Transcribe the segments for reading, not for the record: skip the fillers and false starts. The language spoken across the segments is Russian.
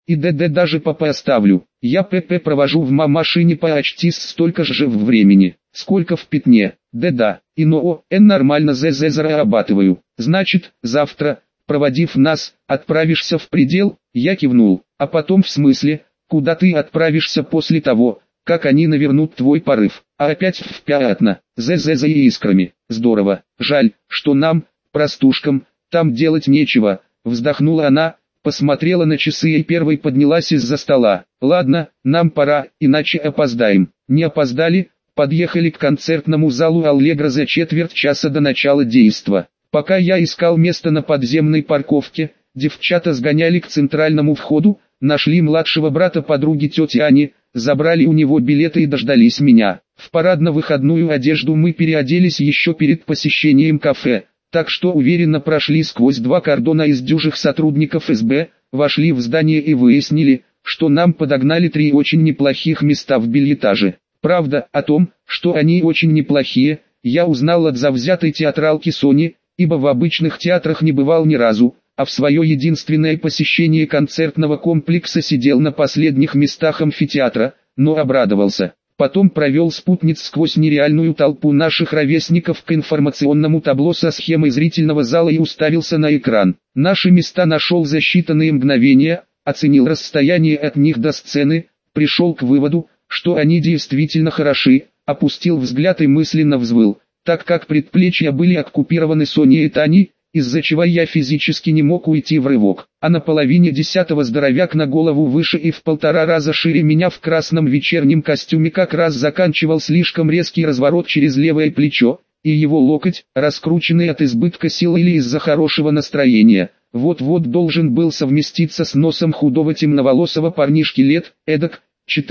И ДД даже ПП оставлю. Я ПП провожу в машине почти столько же времени, сколько в пятне. Да, и нормально ЗЗ зарабатываю. Значит, завтра, проводив нас, отправишься в предел? Я кивнул. А потом в смысле, куда ты отправишься после того, как они навернут твой порыв? А опять в пятна, ЗЗ за искрами. Здорово. Жаль, что нам, простушкам, там делать нечего. Вздохнула она, посмотрела на часы и первой поднялась из-за стола. Ладно, нам пора, иначе опоздаем. Не опоздали, подъехали к концертному залу Аллегро за четверть часа до начала действа. Пока я искал место на подземной парковке, девчата сгоняли к центральному входу, нашли младшего брата подруги тети Ани, забрали у него билеты и дождались меня. В парадно-выходную одежду мы переоделись еще перед посещением кафе, так что уверенно прошли сквозь два кордона из дюжих сотрудников СБ, вошли в здание и выяснили, что нам подогнали 3 очень неплохих места в бильетаже. Правда, о том, что они очень неплохие, я узнал от завзятой театралки Сони, ибо в обычных театрах не бывал ни разу, а в свое единственное посещение концертного комплекса сидел на последних местах амфитеатра, но обрадовался. Потом провел спутниц сквозь нереальную толпу наших ровесников к информационному табло со схемой зрительного зала и уставился на экран. Наши места нашел за считанные мгновения, оценил расстояние от них до сцены, пришел к выводу, что они действительно хороши, опустил взгляд и мысленно взвыл, так как предплечья были оккупированы Соней и Таней, из-за чего я физически не мог уйти в рывок. А на половине 10-го здоровяк на голову выше и в 1,5 раза шире меня в красном вечернем костюме как раз заканчивал слишком резкий разворот через левое плечо, и его локоть, раскрученный от избытка сил или из-за хорошего настроения, вот-вот должен был совместиться с носом худого темноволосого парнишки лет, эдак,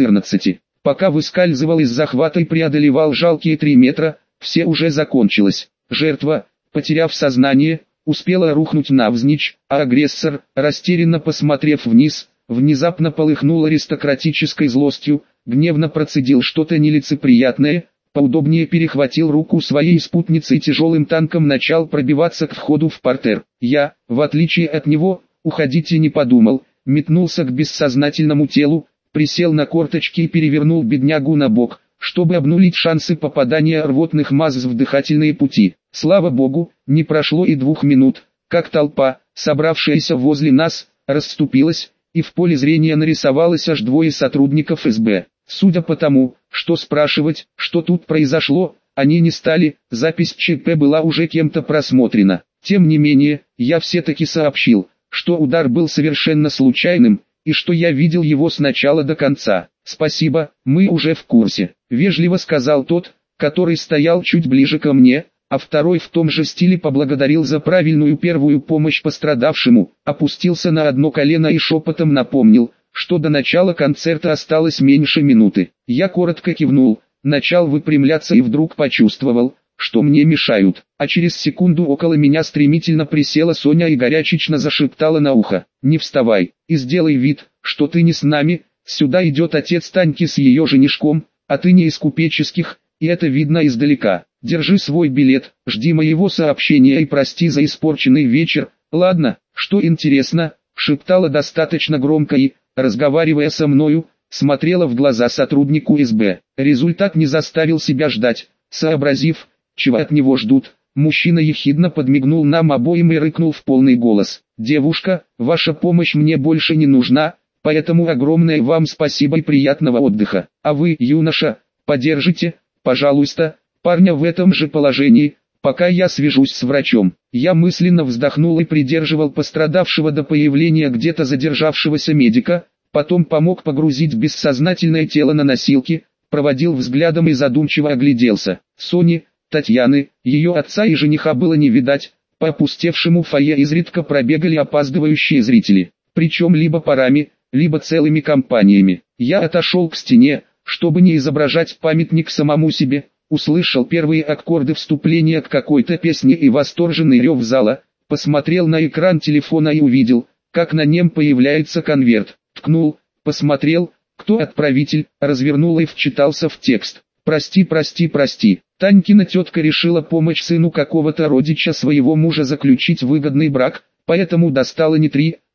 14. Пока выскальзывал из захвата и преодолевал жалкие 3 метра, все уже закончилось. Жертва, потеряв сознание, успела рухнуть навзничь, а агрессор, растерянно посмотрев вниз, внезапно полыхнул аристократической злостью, гневно процедил что-то нелицеприятное, поудобнее перехватил руку своей спутницы и тяжелым танком начал пробиваться к входу в партер. Я, в отличие от него, уходить и не подумал, метнулся к бессознательному телу, присел на корточки и перевернул беднягу на бок, чтобы обнулить шансы попадания рвотных масс в дыхательные пути. Слава богу, не прошло и 2 минут, как толпа, собравшаяся возле нас, расступилась, и в поле зрения нарисовалось аж 2 сотрудников СБ. Судя по тому, что спрашивать, что тут произошло, они не стали, запись ЧП была уже кем-то просмотрена. Тем не менее, я все-таки сообщил, что удар был совершенно случайным, и что я видел его с начала до конца. «Спасибо, мы уже в курсе», — вежливо сказал тот, который стоял чуть ближе ко мне, а второй в том же стиле поблагодарил за правильную первую помощь пострадавшему, опустился на одно колено и шепотом напомнил, что до начала концерта осталось меньше минуты. Я коротко кивнул, начал выпрямляться и вдруг почувствовал, что мне мешают, а через секунду около меня стремительно присела Соня и горячечно зашептала на ухо: «Не вставай, и сделай вид, что ты не с нами, сюда идет отец Таньки с ее женишком, а ты не из купеческих, и это видно издалека. Держи свой билет, жди моего сообщения и прости за испорченный вечер, ладно?» «Что интересно», — шептала достаточно громко и, разговаривая со мною, смотрела в глаза сотруднику СБ. Результат не заставил себя ждать. Сообразив, чего от него ждут, мужчина ехидно подмигнул нам обоим и рыкнул в полный голос: «Девушка, ваша помощь мне больше не нужна, поэтому огромное вам спасибо и приятного отдыха. А вы, юноша, подержите, пожалуйста, парня в этом же положении, пока я свяжусь с врачом». Я мысленно вздохнул и придерживал пострадавшего до появления где-то задержавшегося медика, потом помог погрузить бессознательное тело на носилки, проводил взглядом и задумчиво огляделся. Сони, Татьяны, ее отца и жениха было не видать, по опустевшему фойе изредка пробегали опаздывающие зрители, причем либо парами, либо целыми компаниями. Я отошел к стене, чтобы не изображать памятник самому себе, услышал первые аккорды вступления к какой-то песне и восторженный рев зала, посмотрел на экран телефона и увидел, как на нем появляется конверт, ткнул, посмотрел, кто отправитель, развернул и вчитался в текст. «Прости, прости, прости». Танькина тетка решила помочь сыну какого-то родича своего мужа заключить выгодный брак, поэтому достала не 3,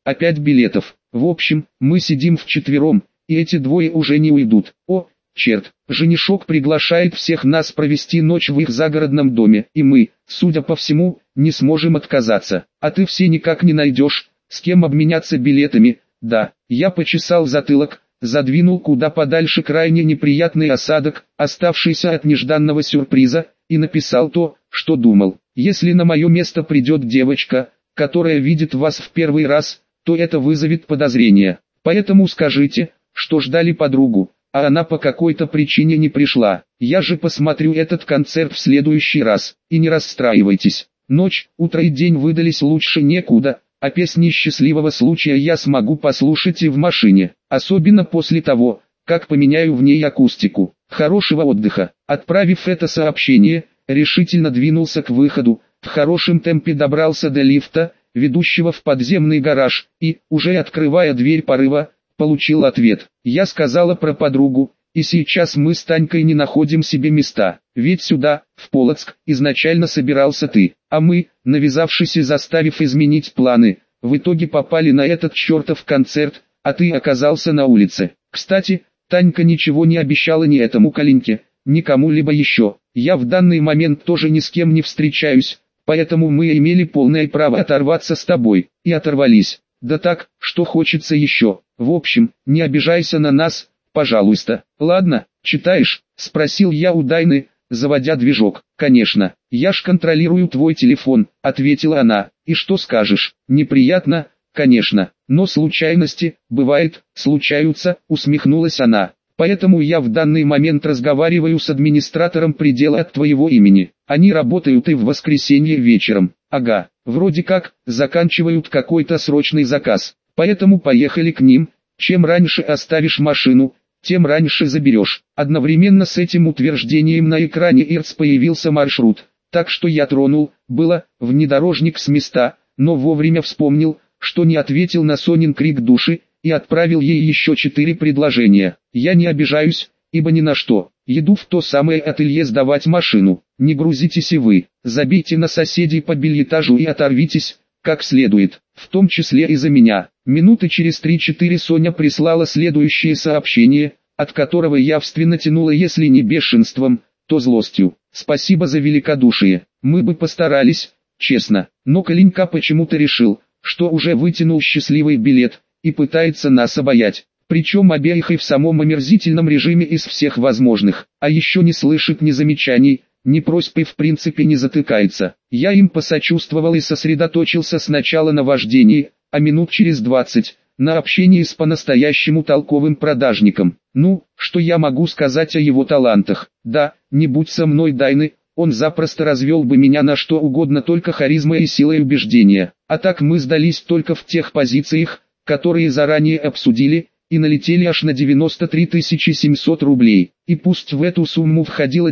опять билетов. В общем, мы сидим вчетвером, и эти двое уже не уйдут. О, черт, женишок приглашает всех нас провести ночь в их загородном доме, и мы, судя по всему, не сможем отказаться. А ты все никак не найдешь, с кем обменяться билетами. Да, я почесал затылок, задвинул куда подальше крайне неприятный осадок, оставшийся от нежданного сюрприза, и написал то, что думал. Если на мое место придет девочка, которая видит вас в первый раз, то это вызовет подозрение. Поэтому скажите, что ждали подругу, а она по какой-то причине не пришла. Я же посмотрю этот концерт в следующий раз, и не расстраивайтесь. Ночь, утро и день выдались лучше некуда, а песни счастливого случая я смогу послушать и в машине, особенно после того, как поменяю в ней акустику. Хорошего отдыха. Отправив это сообщение, решительно двинулся к выходу, в хорошем темпе добрался до лифта, ведущего в подземный гараж, и, уже открывая дверь порыва, получил ответ. Я сказала про подругу, и сейчас мы с Танькой не находим себе места, ведь сюда, в Полоцк, изначально собирался ты, а мы, навязавшись и заставив изменить планы, в итоге попали на этот чертов концерт, а ты оказался на улице. Кстати, Танька ничего не обещала ни этому Коленьке, ни кому-либо еще. Я в данный момент тоже ни с кем не встречаюсь, поэтому мы имели полное право оторваться с тобой, и оторвались. Да так, что хочется еще. В общем, не обижайся на нас, пожалуйста. Ладно, читаешь? Спросил я у Дайны, заводя движок. Конечно, я ж контролирую твой телефон, ответила она. И что скажешь? Неприятно, конечно, но случайности, бывает, случаются, усмехнулась она. Поэтому я в данный момент разговариваю с администратором предела от твоего имени. Они работают и в воскресенье вечером. Ага, вроде как, заканчивают какой-то срочный заказ. Поэтому поехали к ним. Чем раньше оставишь машину, тем раньше заберешь. Одновременно с этим утверждением на экране ИРЦ появился маршрут. Так что я тронул, было, внедорожник с места, но вовремя вспомнил, что не ответил на Сонин крик души, и отправил ей еще 4 предложения. Я не обижаюсь, ибо ни на что. Еду в то самое ателье сдавать машину. Не грузитесь и вы. Забейте на соседей по бельетажу и оторвитесь, как следует. В том числе и за меня. Минуты через 3-4 Соня прислала следующее сообщение, от которого явственно тянуло если не бешенством, то злостью. Спасибо за великодушие. Мы бы постарались, честно. Но Коленька почему-то решил, что уже вытянул счастливый билет, и пытается нас обаять. Причем обеих и в самом омерзительном режиме из всех возможных. А еще не слышит ни замечаний, ни просьб и в принципе не затыкается. Я им посочувствовал и сосредоточился сначала на вождении, а минут через 20, на общении с по-настоящему толковым продажником. Ну, что я могу сказать о его талантах? Да, не будь со мной Дайны, он запросто развел бы меня на что угодно только харизмой и силой убеждения. А так мы сдались только в тех позициях, которые заранее обсудили, и налетели аж на 93 700 рублей. И пусть в эту сумму входило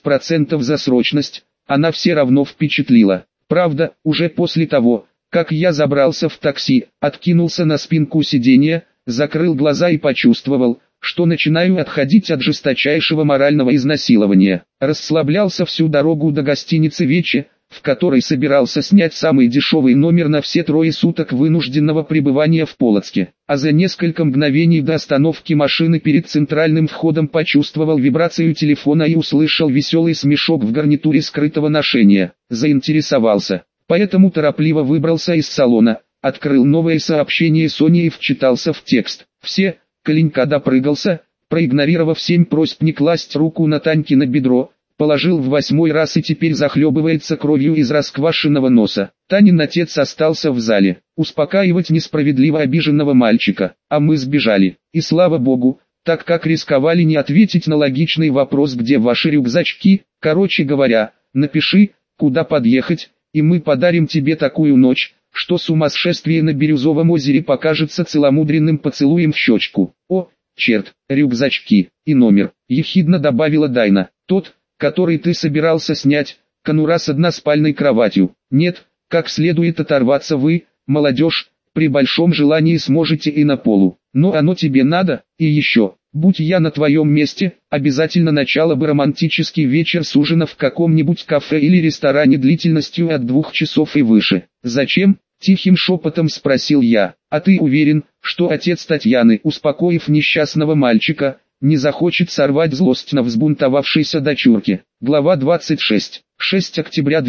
10% за срочность, она все равно впечатлила. Правда, уже после того, как я забрался в такси, откинулся на спинку сиденья, закрыл глаза и почувствовал, что начинаю отходить от жесточайшего морального изнасилования. Расслаблялся всю дорогу до гостиницы «Вече», в которой собирался снять самый дешевый номер на все 3 суток вынужденного пребывания в Полоцке. А за несколько мгновений до остановки машины перед центральным входом почувствовал вибрацию телефона и услышал веселый смешок в гарнитуре скрытого ношения. Заинтересовался. Поэтому торопливо выбрался из салона, открыл новое сообщение Сони и вчитался в текст. Все, Коленька допрыгался, проигнорировав 7 просьб не класть руку на Танькино бедро, положил в 8-й раз и теперь захлебывается кровью из расквашенного носа. Танин отец остался в зале, успокаивать несправедливо обиженного мальчика, а мы сбежали. И слава богу, так как рисковали не ответить на логичный вопрос где ваши рюкзачки, короче говоря, напиши, куда подъехать, и мы подарим тебе такую ночь, что сумасшествие на Бирюзовом озере покажется целомудренным поцелуем в щечку. О, черт, рюкзачки, и номер, ехидно добавила Дайна, тот, который ты собирался снять, конура с односпальной кроватью. Нет, как следует оторваться вы, молодежь, при большом желании сможете и на полу. Но оно тебе надо, и еще, будь я на твоем месте, обязательно начало бы романтический вечер с ужина в каком-нибудь кафе или ресторане длительностью от 2 часов и выше. Зачем? Тихим шепотом спросил я. А ты уверен, что отец Татьяны, успокоив несчастного мальчика, не захочет сорвать злость на взбунтовавшейся дочурке? Глава 26. 6 октября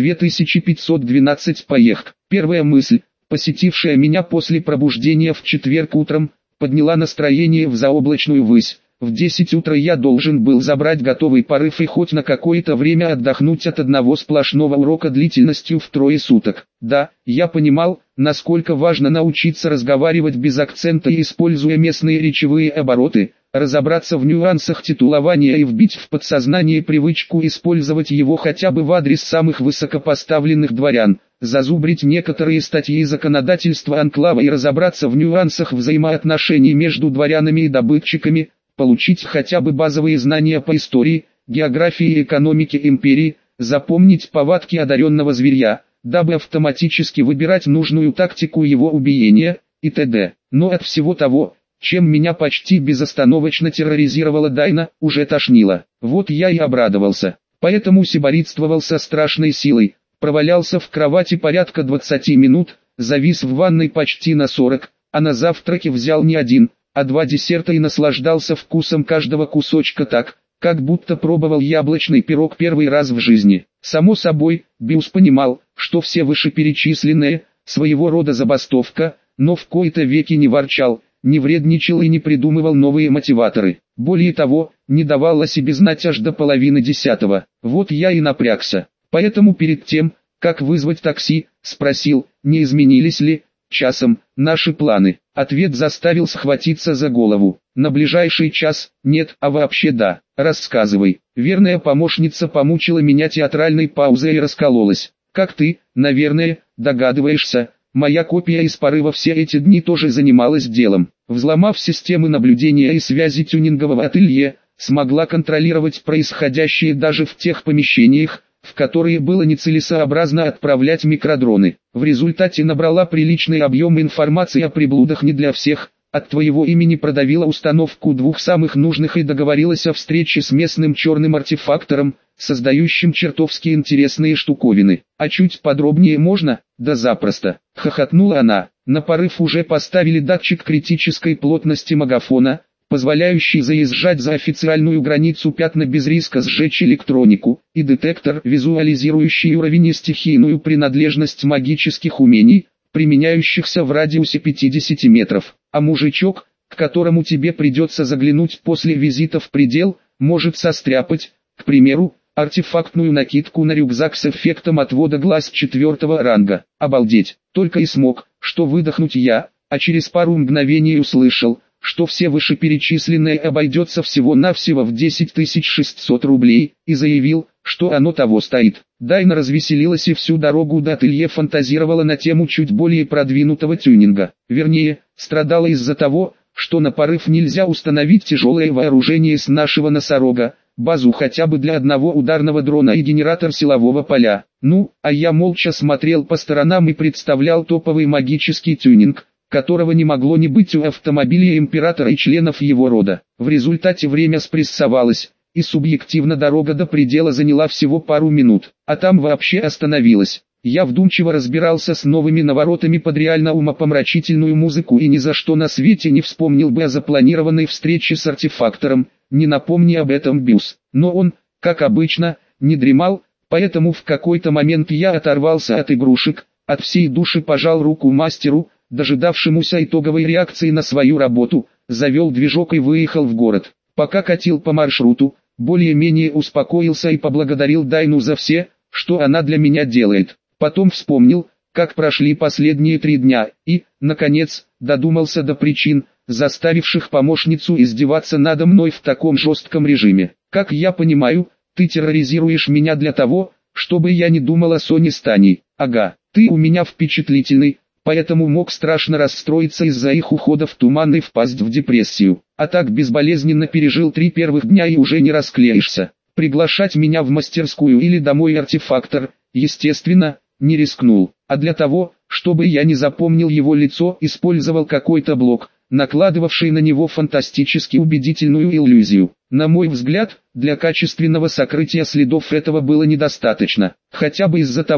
2512. Поехк. Первая мысль, посетившая меня после пробуждения в четверг утром, подняла настроение в заоблачную высь. В 10 утра я должен был забрать готовый порыв и хоть на какое-то время отдохнуть от одного сплошного урока длительностью в 3 суток. Да, я понимал, насколько важно научиться разговаривать без акцента и используя местные речевые обороты, разобраться в нюансах титулования и вбить в подсознание привычку использовать его хотя бы в адрес самых высокопоставленных дворян, зазубрить некоторые статьи законодательства анклава и разобраться в нюансах взаимоотношений между дворянами и добытчиками, получить хотя бы базовые знания по истории, географии и экономике империи, запомнить повадки одаренного зверя, дабы автоматически выбирать нужную тактику его убиения, и т.д. Но от всего того, чем меня почти безостановочно терроризировала Дайна, уже тошнило. Вот я и обрадовался. Поэтому сиборитствовал со страшной силой, провалялся в кровати порядка 20 минут, завис в ванной почти на 40, а на завтраке взял не один, а 2 десерта и наслаждался вкусом каждого кусочка так, как будто пробовал яблочный пирог первый раз в жизни. Само собой, Бьюс понимал, что все вышеперечисленные, своего рода забастовка, но в кои-то веки не ворчал, не вредничал и не придумывал новые мотиваторы. Более того, не давал о себе знать аж до половины 10. Вот я и напрягся. Поэтому перед тем, как вызвать такси, спросил, не изменились ли, часом, наши планы. Ответ заставил схватиться за голову. На ближайший час, нет, а вообще да. Рассказывай. Верная помощница помучила меня театральной паузой и раскололась. Как ты, наверное, догадываешься, моя копия из порыва все эти дни тоже занималась делом. Взломав системы наблюдения и связи тюнингового ателье, смогла контролировать происходящее даже в тех помещениях, в которые было нецелесообразно отправлять микродроны. В результате набрала приличный объем информации о приблудах не для всех, от твоего имени продавила установку 2 самых нужных и договорилась о встрече с местным черным артефактором, создающим чертовски интересные штуковины. А чуть подробнее можно? Да запросто. Хохотнула она. На порыв уже поставили датчик критической плотности магафона, позволяющий заезжать за официальную границу пятна без риска сжечь электронику, и детектор, визуализирующий уровень и стихийную принадлежность магических умений, применяющихся в радиусе 50 метров. А мужичок, к которому тебе придется заглянуть после визита в предел, может состряпать, к примеру, артефактную накидку на рюкзак с эффектом отвода глаз 4-го ранга. Обалдеть, только и смог, что выдохнуть я, а через пару мгновений услышал, что все вышеперечисленное обойдется всего-навсего в 10 600 рублей, и заявил, что оно того стоит. Дайна развеселилась и всю дорогу до ателье фантазировала на тему чуть более продвинутого тюнинга. Вернее, страдала из-за того, что на порыв нельзя установить тяжелое вооружение с нашего носорога, базу хотя бы для одного ударного дрона и генератор силового поля. Ну, а я молча смотрел по сторонам и представлял топовый магический тюнинг, которого не могло не быть у автомобиля императора и членов его рода. В результате время спрессовалось, и субъективно дорога до предела заняла всего пару минут, а там вообще остановилась. Я вдумчиво разбирался с новыми наворотами под реально умопомрачительную музыку и ни за что на свете не вспомнил бы о запланированной встрече с артефактором, не напомни об этом Бьюс. Но он, как обычно, не дремал, поэтому в какой-то момент я оторвался от игрушек, от всей души пожал руку мастеру, дожидавшемуся итоговой реакции на свою работу, завел движок и выехал в город. Пока катил по маршруту, более-менее успокоился и поблагодарил Дайну за все, что она для меня делает. Потом вспомнил, как прошли последние 3 дня, и, наконец, додумался до причин, заставивших помощницу издеваться надо мной в таком жестком режиме. Как я понимаю, ты терроризируешь меня для того, чтобы я не думал о Соне с Таней. Ага, ты у меня впечатлительный, поэтому мог страшно расстроиться из-за их ухода в туман и впасть в депрессию. А так безболезненно пережил 3 первых дня и уже не расклеишься. Приглашать меня в мастерскую или домой артефактор, естественно, не рискнул. А для того, чтобы я не запомнил его лицо, использовал какой-то блок, накладывавший на него фантастически убедительную иллюзию. На мой взгляд, для качественного сокрытия следов этого было недостаточно. Хотя бы из-за того,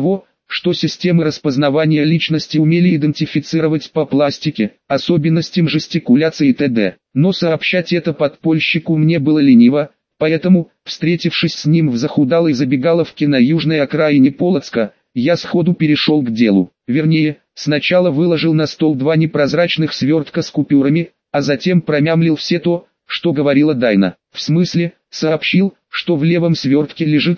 что системы распознавания личности умели идентифицировать по пластике, особенностям жестикуляции и т.д. Но сообщать это подпольщику мне было лениво, поэтому, встретившись с ним в захудалой забегаловке на южной окраине Полоцка, я сходу перешел к делу. Вернее, сначала выложил на стол 2 непрозрачных свертка с купюрами, а затем промямлил все то, что говорила Дайна. В смысле, сообщил, что в левом свертке лежит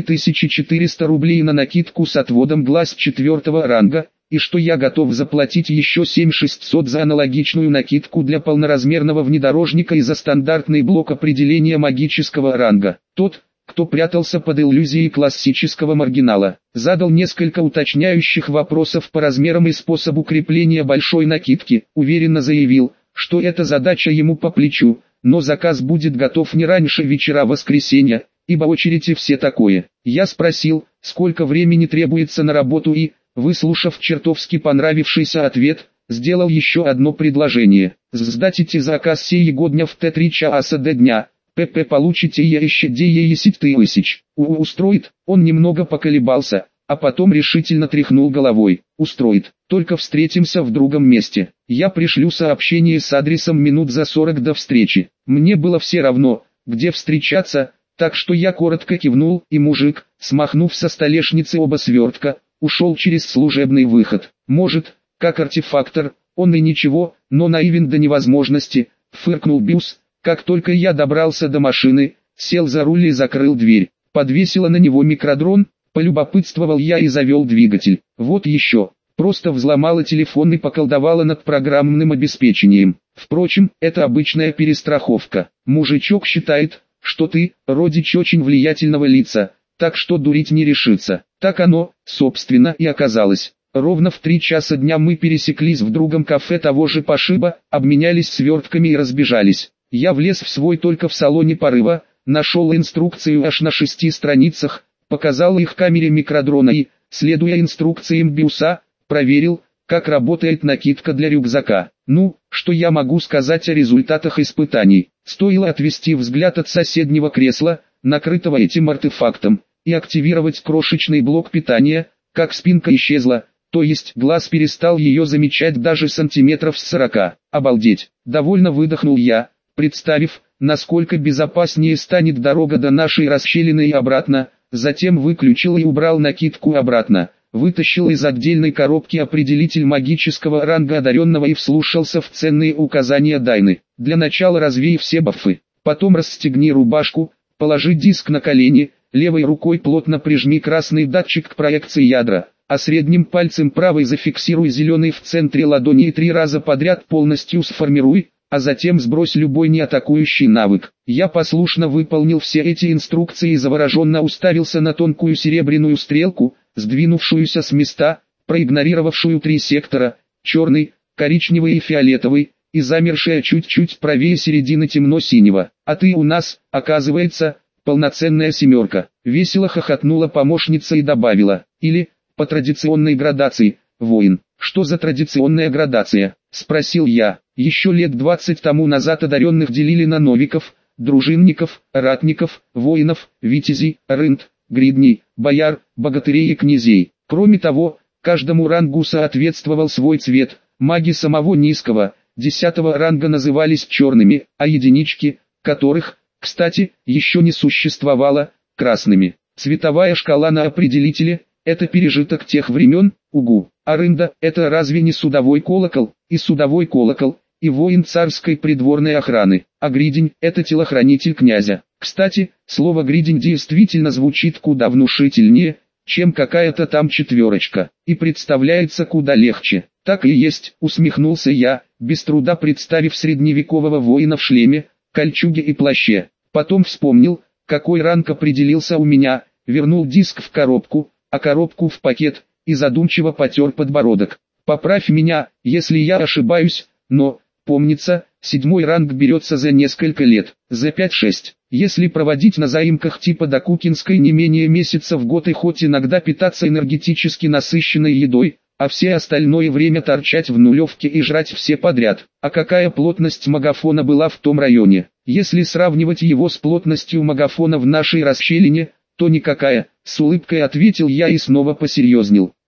4400 рублей на накидку с отводом глаз 4-го ранга, и что я готов заплатить еще 7600 за аналогичную накидку для полноразмерного внедорожника и за стандартный блок определения магического ранга. Тот, кто прятался под иллюзией классического маргинала, задал несколько уточняющих вопросов по размерам и способу крепления большой накидки, уверенно заявил, что эта задача ему по плечу, но заказ будет готов не раньше вечера воскресенья, ибо очередь и все такое. Я спросил, сколько времени требуется на работу и, выслушав чертовски понравившийся ответ, сделал еще одно предложение. Сдать эти заказ сего дня в Т3 часа до дня, ПП получите еще 10 тысяч. Устроит? Он немного поколебался, а потом решительно тряхнул головой. Устроит, только встретимся в другом месте. Я пришлю сообщение с адресом минут за 40 до встречи. Мне было все равно, где встречаться, так что я коротко кивнул, и мужик, смахнув со столешницы оба свертка, ушел через служебный выход. Может, как артефактор, он и ничего, но наивен до невозможности, фыркнул Бюс, как только я добрался до машины, сел за руль и закрыл дверь. Подвесила на него микродрон, полюбопытствовал я и завел двигатель. Вот еще, просто взломала телефон и поколдовала над программным обеспечением. Впрочем, это обычная перестраховка. Мужичок считает, что ты, родич очень влиятельного лица, так что дурить не решится. Так оно, собственно, и оказалось. Ровно в 3 часа дня мы пересеклись в другом кафе того же пошиба, обменялись свертками и разбежались. Я влез в свой только в салоне порыва, нашел инструкцию аж на 6 страницах, показал их камере микродрона и, следуя инструкциям Бюса, проверил, как работает накидка для рюкзака. Ну, что я могу сказать о результатах испытаний? Стоило отвести взгляд от соседнего кресла, накрытого этим артефактом, и активировать крошечный блок питания, как спинка исчезла, то есть глаз перестал ее замечать даже сантиметров с 40. Обалдеть, довольно выдохнул я, представив, насколько безопаснее станет дорога до нашей расщелины и обратно, затем выключил и убрал накидку обратно, вытащил из отдельной коробки определитель магического ранга одаренного и вслушался в ценные указания Дайны. Для начала развей все бафы, потом расстегни рубашку, положи диск на колени, левой рукой плотно прижми красный датчик к проекции ядра, а средним пальцем правой зафиксируй зеленый в центре ладони и 3 раза подряд полностью сформируй, а затем сбрось любой неатакующий навык. Я послушно выполнил все эти инструкции и завороженно уставился на тонкую серебряную стрелку, сдвинувшуюся с места, проигнорировавшую 3 сектора, черный, коричневый и фиолетовый, и замершая чуть-чуть правее середины темно-синего. А ты у нас, оказывается, полноценная 7. Весело хохотнула помощница и добавила, или, по традиционной градации, воин. Что за традиционная градация? Спросил я. Еще лет 20 тому назад одаренных делили на новиков, дружинников, ратников, воинов, витязей, рынд, гридней, бояр, богатырей и князей. Кроме того, каждому рангу соответствовал свой цвет. Маги самого низкого, 10-го ранга назывались черными, а единички, которых, кстати, еще не существовало, красными. Цветовая шкала на определителе – это пережиток тех времен, угу. А рында – это разве не судовой колокол, и судовой колокол, и воин царской придворной охраны, а гридень – это телохранитель князя. Кстати, слово гридень действительно звучит куда внушительнее, чем какая-то там 4, и представляется куда легче. Так и есть, усмехнулся я, без труда представив средневекового воина в шлеме, кольчуге и плаще. Потом вспомнил, какой ранг определился у меня, вернул диск в коробку, а коробку в пакет, и задумчиво потер подбородок. Поправь меня, если я ошибаюсь, но, помнится, 7 ранг берется за несколько лет, за 5-6. Если проводить на заимках типа Докукинской не менее месяца в год и хоть иногда питаться энергетически насыщенной едой, а все остальное время торчать в нулевке и жрать все подряд. А какая плотность магафона была в том районе? Если сравнивать его с плотностью магафона в нашей расщелине, то никакая, с улыбкой ответил я и снова посерьезнел.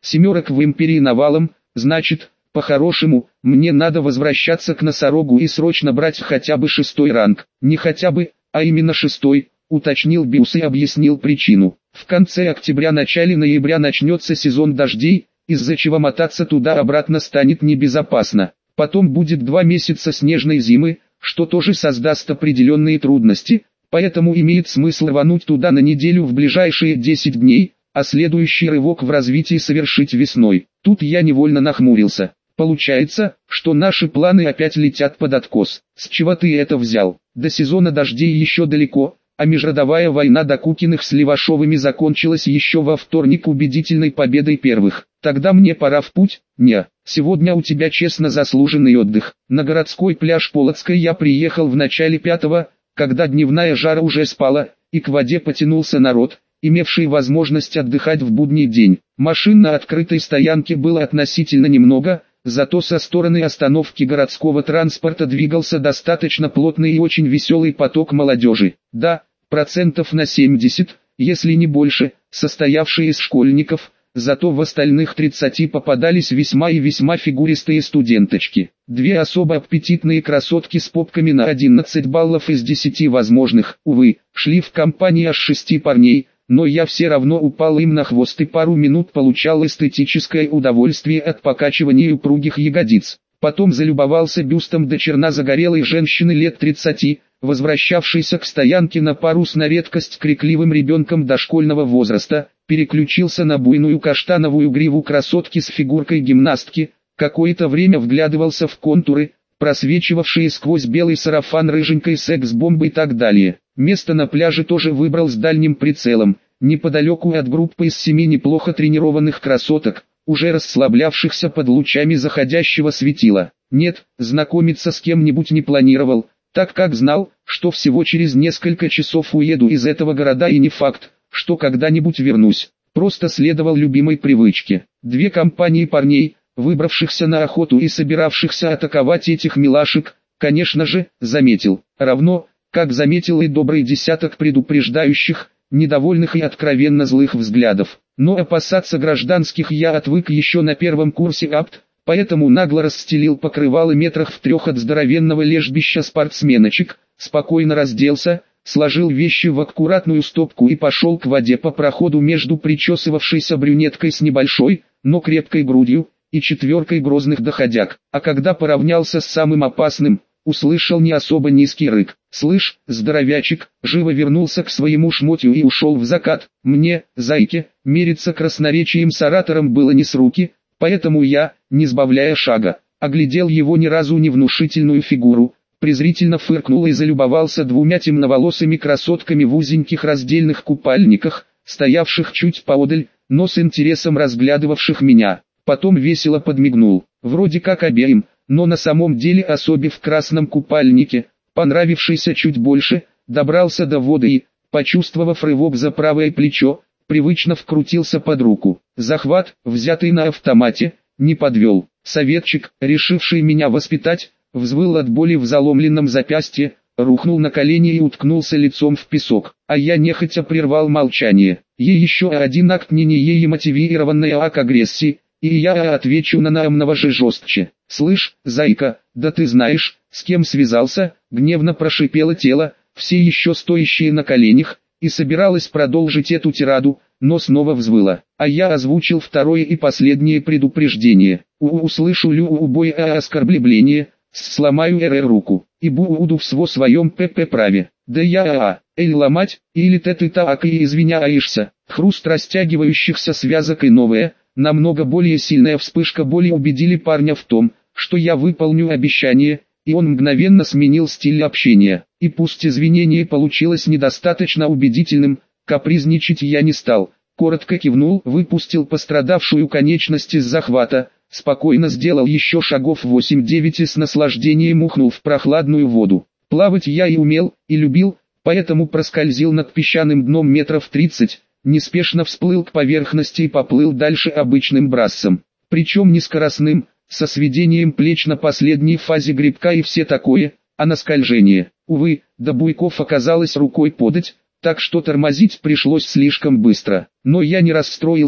Семерок в империи навалом, значит, по-хорошему, мне надо возвращаться к носорогу и срочно брать хотя бы 6-й ранг. Не хотя бы, а именно 6-й, уточнил Бюс и объяснил причину. В конце октября-начале ноября начнется сезон дождей, из-за чего мотаться туда-обратно станет небезопасно. Потом будет 2 месяца снежной зимы, что тоже создаст определенные трудности, поэтому имеет смысл рвануть туда на неделю в ближайшие 10 дней, а следующий рывок в развитии совершить весной. Тут я невольно нахмурился. Получается, что наши планы опять летят под откос. С чего ты это взял? До сезона дождей еще далеко, а межродовая война Докукиных с Левашовыми закончилась еще во вторник убедительной победой первых. Тогда мне пора в путь. Не, сегодня у тебя честно заслуженный отдых. На городской пляж Полоцкой я приехал в начале 5-го, когда дневная жара уже спала, и к воде потянулся народ, имевший возможность отдыхать в будний день. Машин на открытой стоянке было относительно немного, зато со стороны остановки городского транспорта двигался достаточно плотный и очень веселый поток молодежи. Да, процентов на 70, если не больше, состоявшие из школьников, зато в остальных 30 попадались весьма и весьма фигуристые студенточки. 2 особо аппетитные красотки с попками на 11 баллов из 10 возможных, увы, шли в компании аж 6 парней, но я все равно упал им на хвост и пару минут получал эстетическое удовольствие от покачивания упругих ягодиц. Потом залюбовался бюстом до черна загорелой женщины лет 30, возвращавшейся к стоянке на пару с на редкость крикливым ребенком дошкольного возраста, переключился на буйную каштановую гриву красотки с фигуркой гимнастки, какое-то время вглядывался в контуры, просвечивавшие сквозь белый сарафан рыженькой секс-бомбы и так далее. Место на пляже тоже выбрал с дальним прицелом, неподалеку от группы из 7 неплохо тренированных красоток, уже расслаблявшихся под лучами заходящего светила. Нет, знакомиться с кем-нибудь не планировал, так как знал, что всего через несколько часов уеду из этого города и не факт, что когда-нибудь вернусь. Просто следовал любимой привычке. 2 компании парней, выбравшихся на охоту и собиравшихся атаковать этих милашек, конечно же, заметил. Равно, как заметил и добрый десяток предупреждающих, недовольных и откровенно злых взглядов. Но опасаться гражданских я отвык еще на первом курсе АПТ, поэтому нагло расстелил покрывало метрах в 3 от здоровенного лежбища спортсменочек, спокойно разделся, сложил вещи в аккуратную стопку и пошел к воде по проходу между причесывавшейся брюнеткой с небольшой, но крепкой грудью, и 4 грозных доходяг. А когда поравнялся с самым опасным, услышал не особо низкий рык. «Слышь, здоровячек!» Живо вернулся к своему шмотью и ушел в закат. Мне, зайке, мериться красноречием с оратором было не с руки, поэтому я, не сбавляя шага, оглядел его ни разу не внушительную фигуру, презрительно фыркнул и залюбовался 2 темноволосыми красотками в узеньких раздельных купальниках, стоявших чуть поодаль, но с интересом разглядывавших меня. Потом весело подмигнул, вроде как обеим, но на самом деле особе в красном купальнике, понравившийся чуть больше, добрался до воды и, почувствовав рывок за правое плечо, привычно вкрутился под руку. Захват, взятый на автомате, не подвел. Советчик, решивший меня воспитать, взвыл от боли в заломленном запястье, рухнул на колени и уткнулся лицом в песок. А я нехотя прервал молчание. Еще один акт не мотивированной к агрессии, и я отвечу на наемного же жестче. «Слышь, зайка, да ты знаешь, с кем связался?» Гневно прошипело тело, все еще стоящее на коленях, и собиралась продолжить эту тираду, но снова взвыла. А я озвучил второе и последнее предупреждение. Услышу любое оскорбление, сломаю руку, и буду в своем ПП-праве. Да я ломать, или ты так и извиняешься. Хруст растягивающихся связок и новая, намного более сильная вспышка боли убедили парня в том, что я выполню обещание, и он мгновенно сменил стиль общения. И пусть извинение получилось недостаточно убедительным, капризничать я не стал. Коротко кивнул, выпустил пострадавшую конечность из захвата, спокойно сделал еще шагов 8-9 и с наслаждением ухнул в прохладную воду. Плавать я и умел, и любил, поэтому проскользил над песчаным дном метров 30, неспешно всплыл к поверхности и поплыл дальше обычным брассом. Причем не скоростным, со сведением плеч на последней фазе грибка и все такое, а на скольжение. Увы, до буйков оказалось рукой подать, так что тормозить пришлось слишком быстро. Но я не расстроился,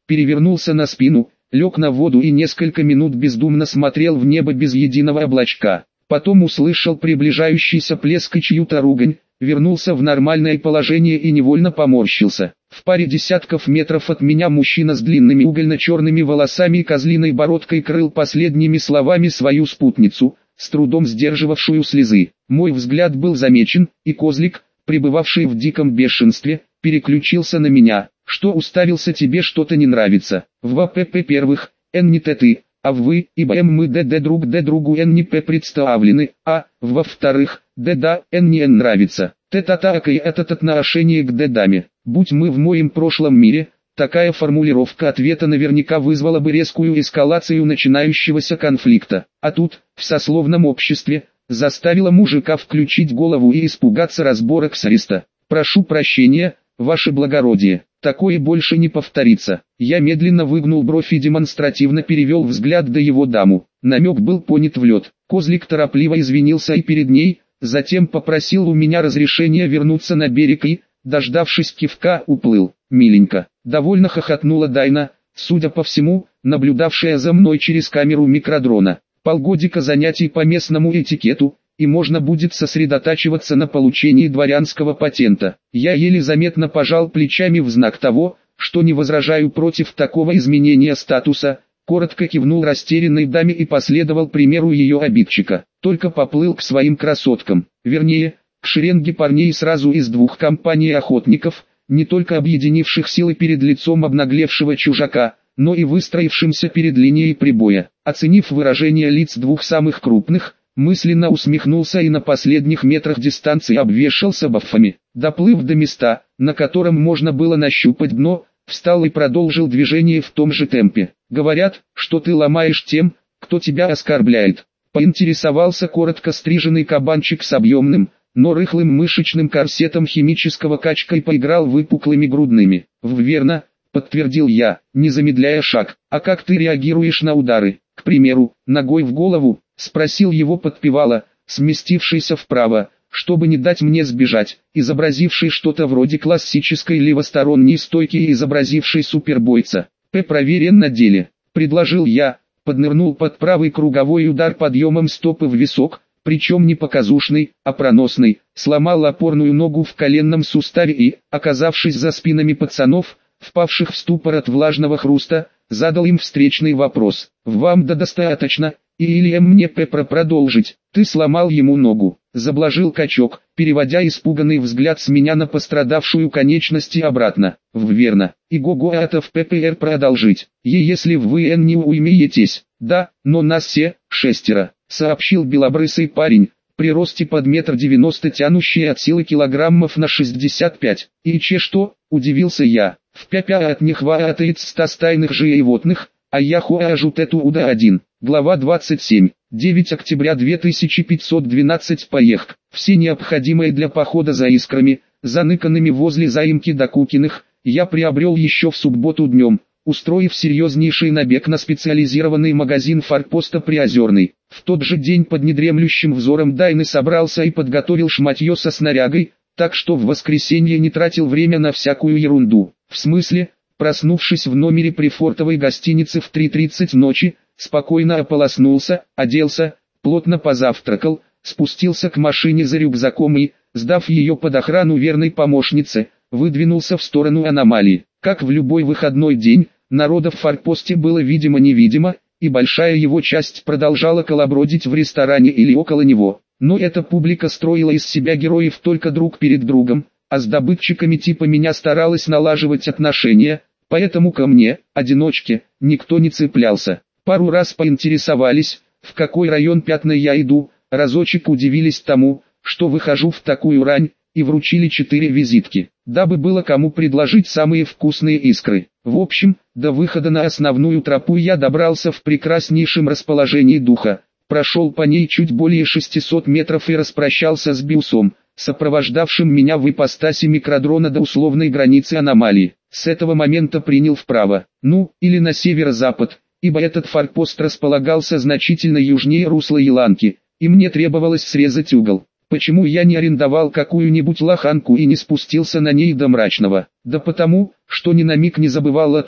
перевернулся на спину, лег на воду и несколько минут бездумно смотрел в небо без единого облачка. Потом услышал приближающийся плеск и чью-то ругань, вернулся в нормальное положение и невольно поморщился. В паре десятков метров от меня мужчина с длинными угольно-черными волосами и козлиной бородкой крыл последними словами свою спутницу, с трудом сдерживавшую слезы. Мой взгляд был замечен, и козлик, пребывавший в диком бешенстве, переключился на меня. Что уставился, тебе что-то не нравится? В ВПП первых, Н не ты, а в вы, ибо мы друг другу Н не представлены, а, во-вторых, да, Н не нравится. Т-та-та-ка и этот отношение к даме. Будь мы в моем прошлом мире, такая формулировка ответа наверняка вызвала бы резкую эскалацию начинающегося конфликта. А тут, в сословном обществе, заставила мужика включить голову и испугаться разборок с ареста. Прошу прощения, ваше благородие, такое больше не повторится. Я медленно выгнул бровь и демонстративно перевел взгляд до его даму. Намек был понят в лед. Козлик торопливо извинился и перед ней, затем попросил у меня разрешения вернуться на берег и, дождавшись кивка, уплыл. Миленько. Довольно хохотнула Дайна, судя по всему, наблюдавшая за мной через камеру микродрона. Полгодика занятий по местному этикету, и можно будет сосредотачиваться на получении дворянского патента. Я еле заметно пожал плечами в знак того, что не возражаю против такого изменения статуса, коротко кивнул растерянной даме и последовал примеру ее обидчика. Только поплыл к своим красоткам, вернее, к шеренге парней сразу из двух компаний охотников, не только объединивших силы перед лицом обнаглевшего чужака, но и выстроившимся перед линией прибоя. Оценив выражение лиц двух самых крупных, мысленно усмехнулся и на последних метрах дистанции обвешался бафами. Доплыв до места, на котором можно было нащупать дно, встал и продолжил движение в том же темпе. Говорят, что ты ломаешь тем, кто тебя оскорбляет. Поинтересовался коротко стриженный кабанчик с объемным, но рыхлым мышечным корсетом химического качка и поиграл выпуклыми грудными. «Верно», — подтвердил я, не замедляя шаг. «А как ты реагируешь на удары? К примеру, ногой в голову?» — спросил его подпевала, сместившийся вправо, чтобы не дать мне сбежать, изобразивший что-то вроде классической левосторонней стойки и изобразивший супербойца. «Проверен на деле», — предложил я, поднырнул под правый круговой удар подъемом стопы в висок, причем не показушный, а проносный, сломал опорную ногу в коленном суставе и, оказавшись за спинами пацанов, впавших в ступор от влажного хруста, задал им встречный вопрос. «Вам достаточно, или мне продолжить?» «Ты сломал ему ногу», — заблажил качок, переводя испуганный взгляд с меня на пострадавшую конечность и обратно. «Верно. Иго-го, это в ППР продолжить. Если вы не уймеетесь». «Да, но нас все, 6, сообщил белобрысый парень, при росте под 1,90 м, тянущий от силы килограммов на 65. «И что?» – удивился я. «В пяпя от них хватает 100 стайных животных, а я хуажу эту уда один». Глава 27. 9 октября 2512. Поехк. Все необходимые для похода за искрами, заныканными возле заимки Докукиных, я приобрел еще в субботу днем, устроив серьезнейший набег на специализированный магазин форпоста Приозерный. В тот же день под недремлющим взором Дайны собрался и подготовил шматье со снарягой, так что в воскресенье не тратил время на всякую ерунду. В смысле, проснувшись в номере прифортовой гостиницы в 3:30 ночи, спокойно ополоснулся, оделся, плотно позавтракал, спустился к машине за рюкзаком и, сдав ее под охрану верной помощнице, выдвинулся в сторону аномалии. Как в любой выходной день, народа в форпосте было видимо-невидимо, и большая его часть продолжала колобродить в ресторане или около него. Но эта публика строила из себя героев только друг перед другом, а с добытчиками типа меня старалась налаживать отношения, поэтому ко мне, одиночке, никто не цеплялся. Пару раз поинтересовались, в какой район Пятна я иду, разочек удивились тому, что выхожу в такую рань, и вручили 4 визитки, дабы было кому предложить самые вкусные искры. В общем, до выхода на основную тропу я добрался в прекраснейшем расположении духа, прошел по ней чуть более 600 метров и распрощался с Биусом, сопровождавшим меня в ипостаси микродрона до условной границы аномалии. С этого момента принял вправо, или на северо-запад, ибо этот форпост располагался значительно южнее русла Еланки, и мне требовалось срезать угол. Почему я не арендовал какую-нибудь лоханку и не спустился на ней до Мрачного? Да потому, что ни на миг не забывал о том,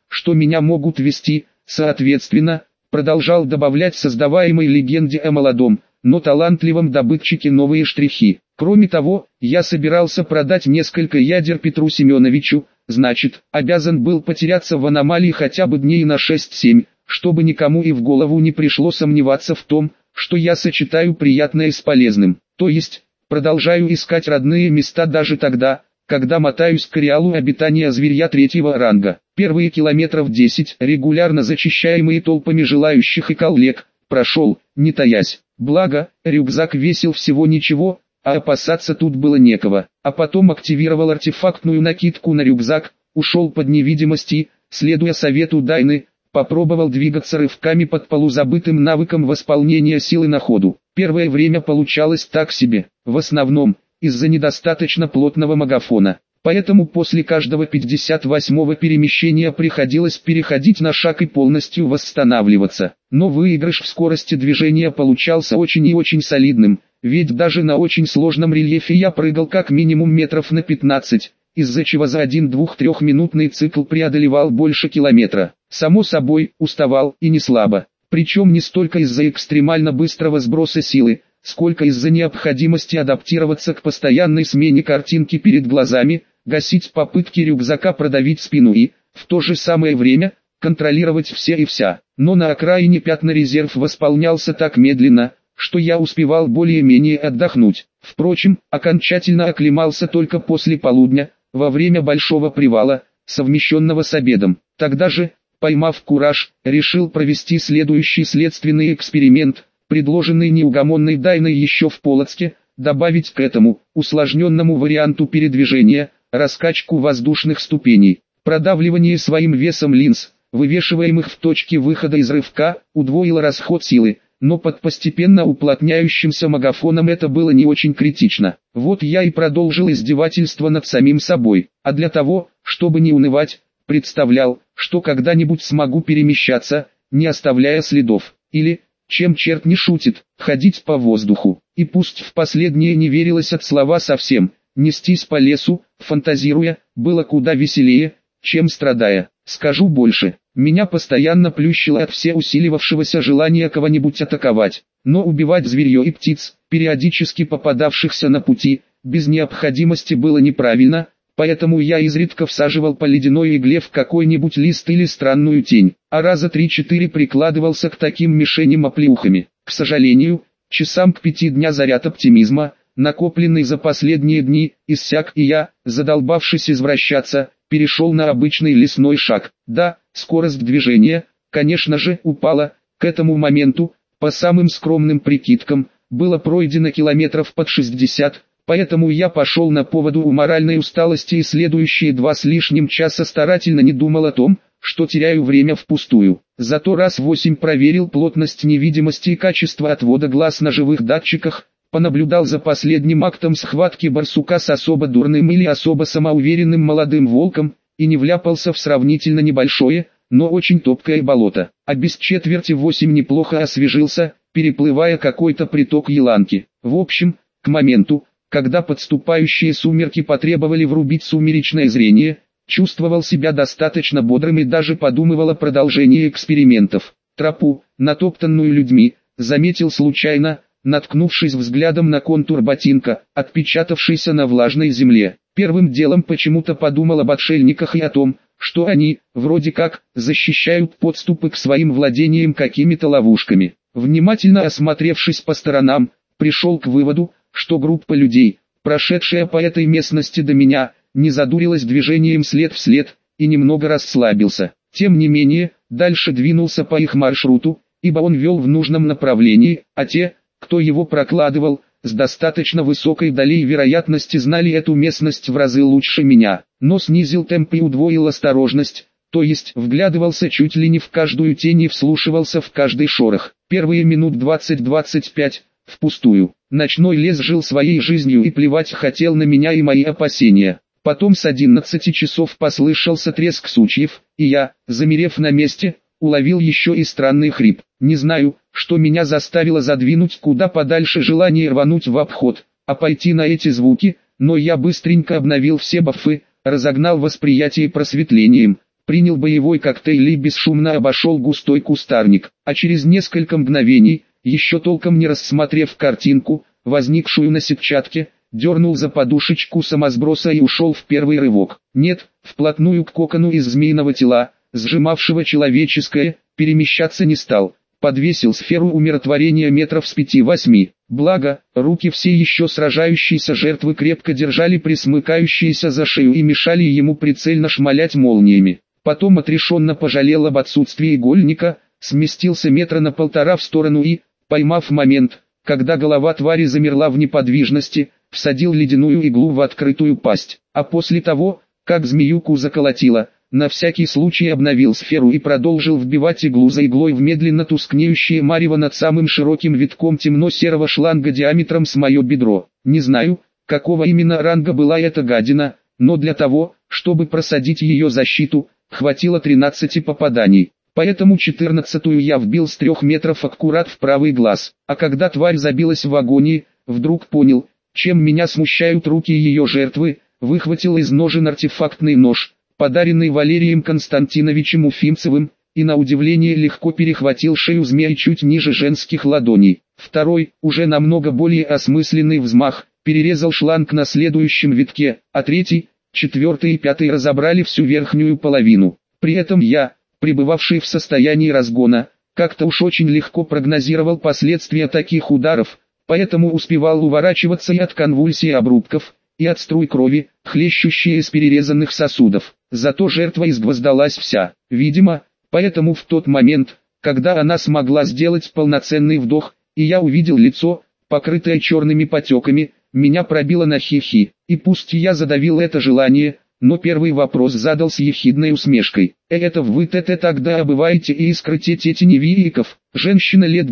что меня могут вести, соответственно, продолжал добавлять создаваемой легенде о молодом, но талантливом добытчике новые штрихи. Кроме того, я собирался продать несколько ядер Петру Семеновичу, значит, обязан был потеряться в аномалии хотя бы дней на 6-7, чтобы никому и в голову не пришло сомневаться в том, что я сочетаю приятное с полезным. То есть, продолжаю искать родные места даже тогда, когда мотаюсь к ареалу обитания зверья третьего ранга. Первые километров 10, регулярно зачищаемые толпами желающих и коллег, прошел, не таясь. Благо, рюкзак весил всего ничего, а опасаться тут было некого. А потом активировал артефактную накидку на рюкзак, ушел под невидимость и, следуя совету Дайны, попробовал двигаться рывками под полузабытым навыком восполнения силы на ходу. Первое время получалось так себе, в основном, из-за недостаточно плотного магафона. Поэтому после каждого 58-го перемещения приходилось переходить на шаг и полностью восстанавливаться. Но выигрыш в скорости движения получался очень и очень солидным, ведь даже на очень сложном рельефе я прыгал как минимум метров на 15, из-за чего за один 2-3-минутный цикл преодолевал больше километра. Само собой, уставал и не слабо. Причем не столько из-за экстремально быстрого сброса силы, сколько из-за необходимости адаптироваться к постоянной смене картинки перед глазами, гасить попытки рюкзака продавить спину и, в то же самое время, контролировать все и вся. Но на окраине пятна резерв восполнялся так медленно, что я успевал более-менее отдохнуть. Впрочем, окончательно оклемался только после полудня, во время большого привала, совмещенного с обедом. Тогда же, поймав кураж, решил провести следующий следственный эксперимент, предложенный неугомонной Дайной еще в Полоцке, добавить к этому, усложненному варианту передвижения, раскачку воздушных ступеней. Продавливание своим весом линз, вывешиваемых в точке выхода из рывка, удвоило расход силы, но под постепенно уплотняющимся магафоном это было не очень критично. Вот я и продолжил издевательство над самим собой, а для того, чтобы не унывать, представлял, что когда-нибудь смогу перемещаться, не оставляя следов, или, чем черт не шутит, ходить по воздуху. И пусть в последнее не верилось от слова совсем, нестись по лесу, фантазируя, было куда веселее, чем страдая. Скажу больше, меня постоянно плющило от всеусиливавшегося желания кого-нибудь атаковать, но убивать зверье и птиц, периодически попадавшихся на пути, без необходимости было неправильно, поэтому я изредка всаживал по ледяной игле в какой-нибудь лист или странную тень, а раза 3-4 прикладывался к таким мишеням оплеухами. К сожалению, часам к 5 дня заряд оптимизма, накопленный за последние дни, иссяк, и я, задолбавшись извращаться, перешел на обычный лесной шаг. Да, скорость движения, конечно же, упала. К этому моменту, по самым скромным прикидкам, было пройдено километров под 60, поэтому я пошел на поводу у моральной усталости и следующие 2 с лишним часа старательно не думал о том, что теряю время впустую. Зато раз 8 проверил плотность невидимости и качество отвода глаз на живых датчиках, понаблюдал за последним актом схватки барсука с особо дурным или особо самоуверенным молодым волком, и не вляпался в сравнительно небольшое, но очень топкое болото. А без четверти 8 неплохо освежился, переплывая какой-то приток Еланки. В общем, к моменту, когда подступающие сумерки потребовали врубить сумеречное зрение, чувствовал себя достаточно бодрым и даже подумывал о продолжении экспериментов. Тропу, натоптанную людьми, заметил случайно, наткнувшись взглядом на контур ботинка, отпечатавшийся на влажной земле. Первым делом почему-то подумал об отшельниках и о том, что они, вроде как, защищают подступы к своим владениям какими-то ловушками. Внимательно осмотревшись по сторонам, пришел к выводу, что группа людей, прошедшая по этой местности до меня, не задурилась движением след в след, и немного расслабился. Тем не менее, дальше двинулся по их маршруту, ибо он вел в нужном направлении, а те, кто его прокладывал, с достаточно высокой долей вероятности знали эту местность в разы лучше меня, но снизил темп и удвоил осторожность, то есть вглядывался чуть ли не в каждую тень и вслушивался в каждый шорох. Первые минут 20-25, впустую. Ночной лес жил своей жизнью и плевать хотел на меня и мои опасения. Потом с 11 часов послышался треск сучьев, и я, замерев на месте, уловил еще и странный хрип. Не знаю, что меня заставило задвинуть куда подальше желание рвануть в обход, а пойти на эти звуки, но я быстренько обновил все бафы, разогнал восприятие просветлением, принял боевой коктейль и бесшумно обошел густой кустарник, а через несколько мгновений, еще толком не рассмотрев картинку, возникшую на сетчатке, дернул за подушечку самосброса и ушел в первый рывок. Нет, вплотную к кокону из змеиного тела, сжимавшего человеческое, перемещаться не стал. Подвесил сферу умиротворения метров с 5-8. Благо, руки все еще сражающейся жертвы крепко держали присмыкающиеся за шею и мешали ему прицельно шмалять молниями. Потом отрешенно пожалел об отсутствии игольника, сместился метра на 1,5 в сторону и, поймав момент, когда голова твари замерла в неподвижности, всадил ледяную иглу в открытую пасть. А после того, как змеюку заколотило, на всякий случай обновил сферу и продолжил вбивать иглу за иглой в медленно тускнеющее марево над самым широким витком темно-серого шланга диаметром с мое бедро. Не знаю, какого именно ранга была эта гадина, но для того, чтобы просадить ее защиту, хватило 13 попаданий. Поэтому 14-ю я вбил с 3 метров аккурат в правый глаз. А когда тварь забилась в агонии, вдруг понял, чем меня смущают руки ее жертвы, выхватил из ножен артефактный нож, подаренный Валерием Константиновичем Уфимцевым, и на удивление легко перехватил шею змеи чуть ниже женских ладоней. Второй, уже намного более осмысленный взмах, перерезал шланг на следующем витке, а третий, четвертый и пятый разобрали всю верхнюю половину. При этом я, пребывавший в состоянии разгона, как-то уж очень легко прогнозировал последствия таких ударов, поэтому успевал уворачиваться и от конвульсий обрубков, и от струй крови, хлещущей из перерезанных сосудов. Зато жертва изгвоздалась вся. Видимо, поэтому в тот момент, когда она смогла сделать полноценный вдох, и я увидел лицо, покрытое черными потеками, меня пробило на хихи. И пусть я задавил это желание, но первый вопрос задал с ехидной усмешкой. «Это вы-то тогда обываете и искрите теневиков?» Женщина лет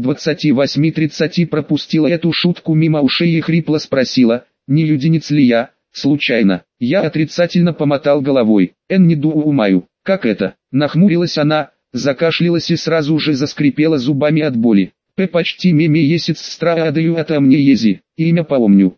28-30 пропустила эту шутку мимо ушей и хрипло спросила, не людинец ли я, случайно. Я отрицательно помотал головой. Не думаю. Как это? Нахмурилась она, закашлялась и сразу же заскрипела зубами от боли. Почти месяц страдаю от амнезии. Имя помню.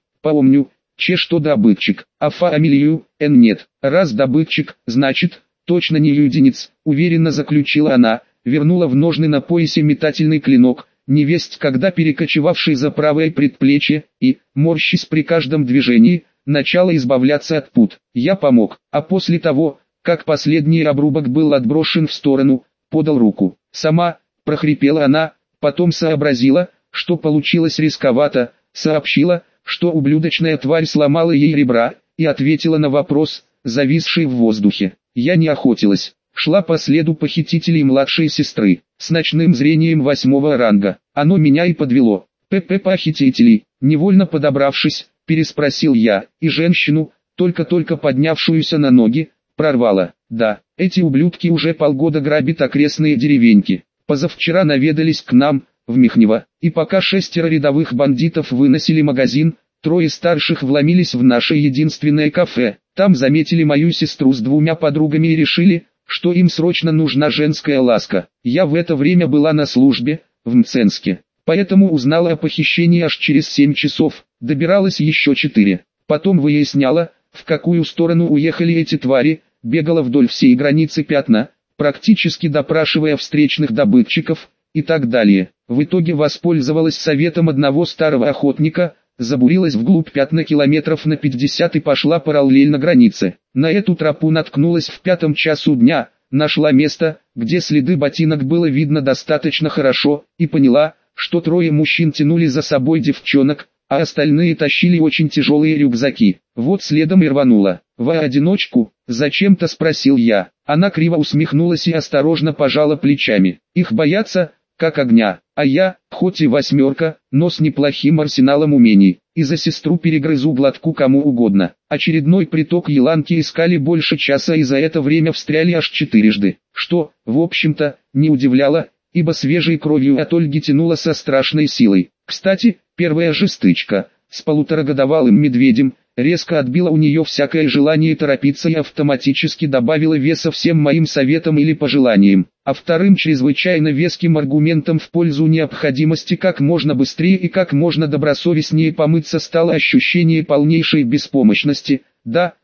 Что добытчик, а фамилию, нет. Раз добытчик, значит, точно не людинец, уверенно заключила она, вернула в ножны на поясе метательный клинок, невесть когда перекочевавший за правое предплечье, и, морщись при каждом движении, начала избавляться от пут. Я помог, а после того, как последний обрубок был отброшен в сторону, подал руку. Сама, прохрипела она, потом сообразила, что получилось рисковато, сообщила, что ублюдочная тварь сломала ей ребра, и ответила на вопрос, зависший в воздухе. Я не охотилась, шла по следу похитителей младшей сестры, с ночным зрением 8-го ранга. Оно меня и подвело. Похитителей, невольно подобравшись, переспросил я, и женщину, только-только поднявшуюся на ноги, прорвало. Да, эти ублюдки уже полгода грабят окрестные деревеньки. Позавчера наведались к нам, в Михнево, и пока 6 рядовых бандитов выносили магазин, 3 старших вломились в наше единственное кафе. Там заметили мою сестру с 2 подругами и решили, что им срочно нужна женская ласка. Я в это время была на службе, в Мценске, поэтому узнала о похищении аж через 7 часов, добиралась еще 4. Потом выясняла, в какую сторону уехали эти твари, бегала вдоль всей границы пятна, практически допрашивая встречных добытчиков, и так далее. В итоге воспользовалась советом одного старого охотника, забурилась вглубь пятна километров на 50 и пошла параллельно границе. На эту тропу наткнулась в 5 часу дня, нашла место, где следы ботинок было видно достаточно хорошо, и поняла, что 3 мужчин тянули за собой девчонок, а остальные тащили очень тяжелые рюкзаки. Вот следом и рванула. «В одиночку?» – зачем-то спросил я. Она криво усмехнулась и осторожно пожала плечами. «Их боятся, как огня, а я, хоть и 8, но с неплохим арсеналом умений, и за сестру перегрызу глотку кому угодно». Очередной приток еланки искали больше часа и за это время встряли аж 4, что, в общем-то, не удивляло, ибо свежей кровью от Ольги тянуло со страшной силой. Кстати, первая же стычка, с 1,5-годовалым медведем, резко отбила у нее всякое желание торопиться и автоматически добавила веса всем моим советам или пожеланиям. А вторым чрезвычайно веским аргументом в пользу необходимости как можно быстрее и как можно добросовестнее помыться стало ощущение полнейшей беспомощности. Да,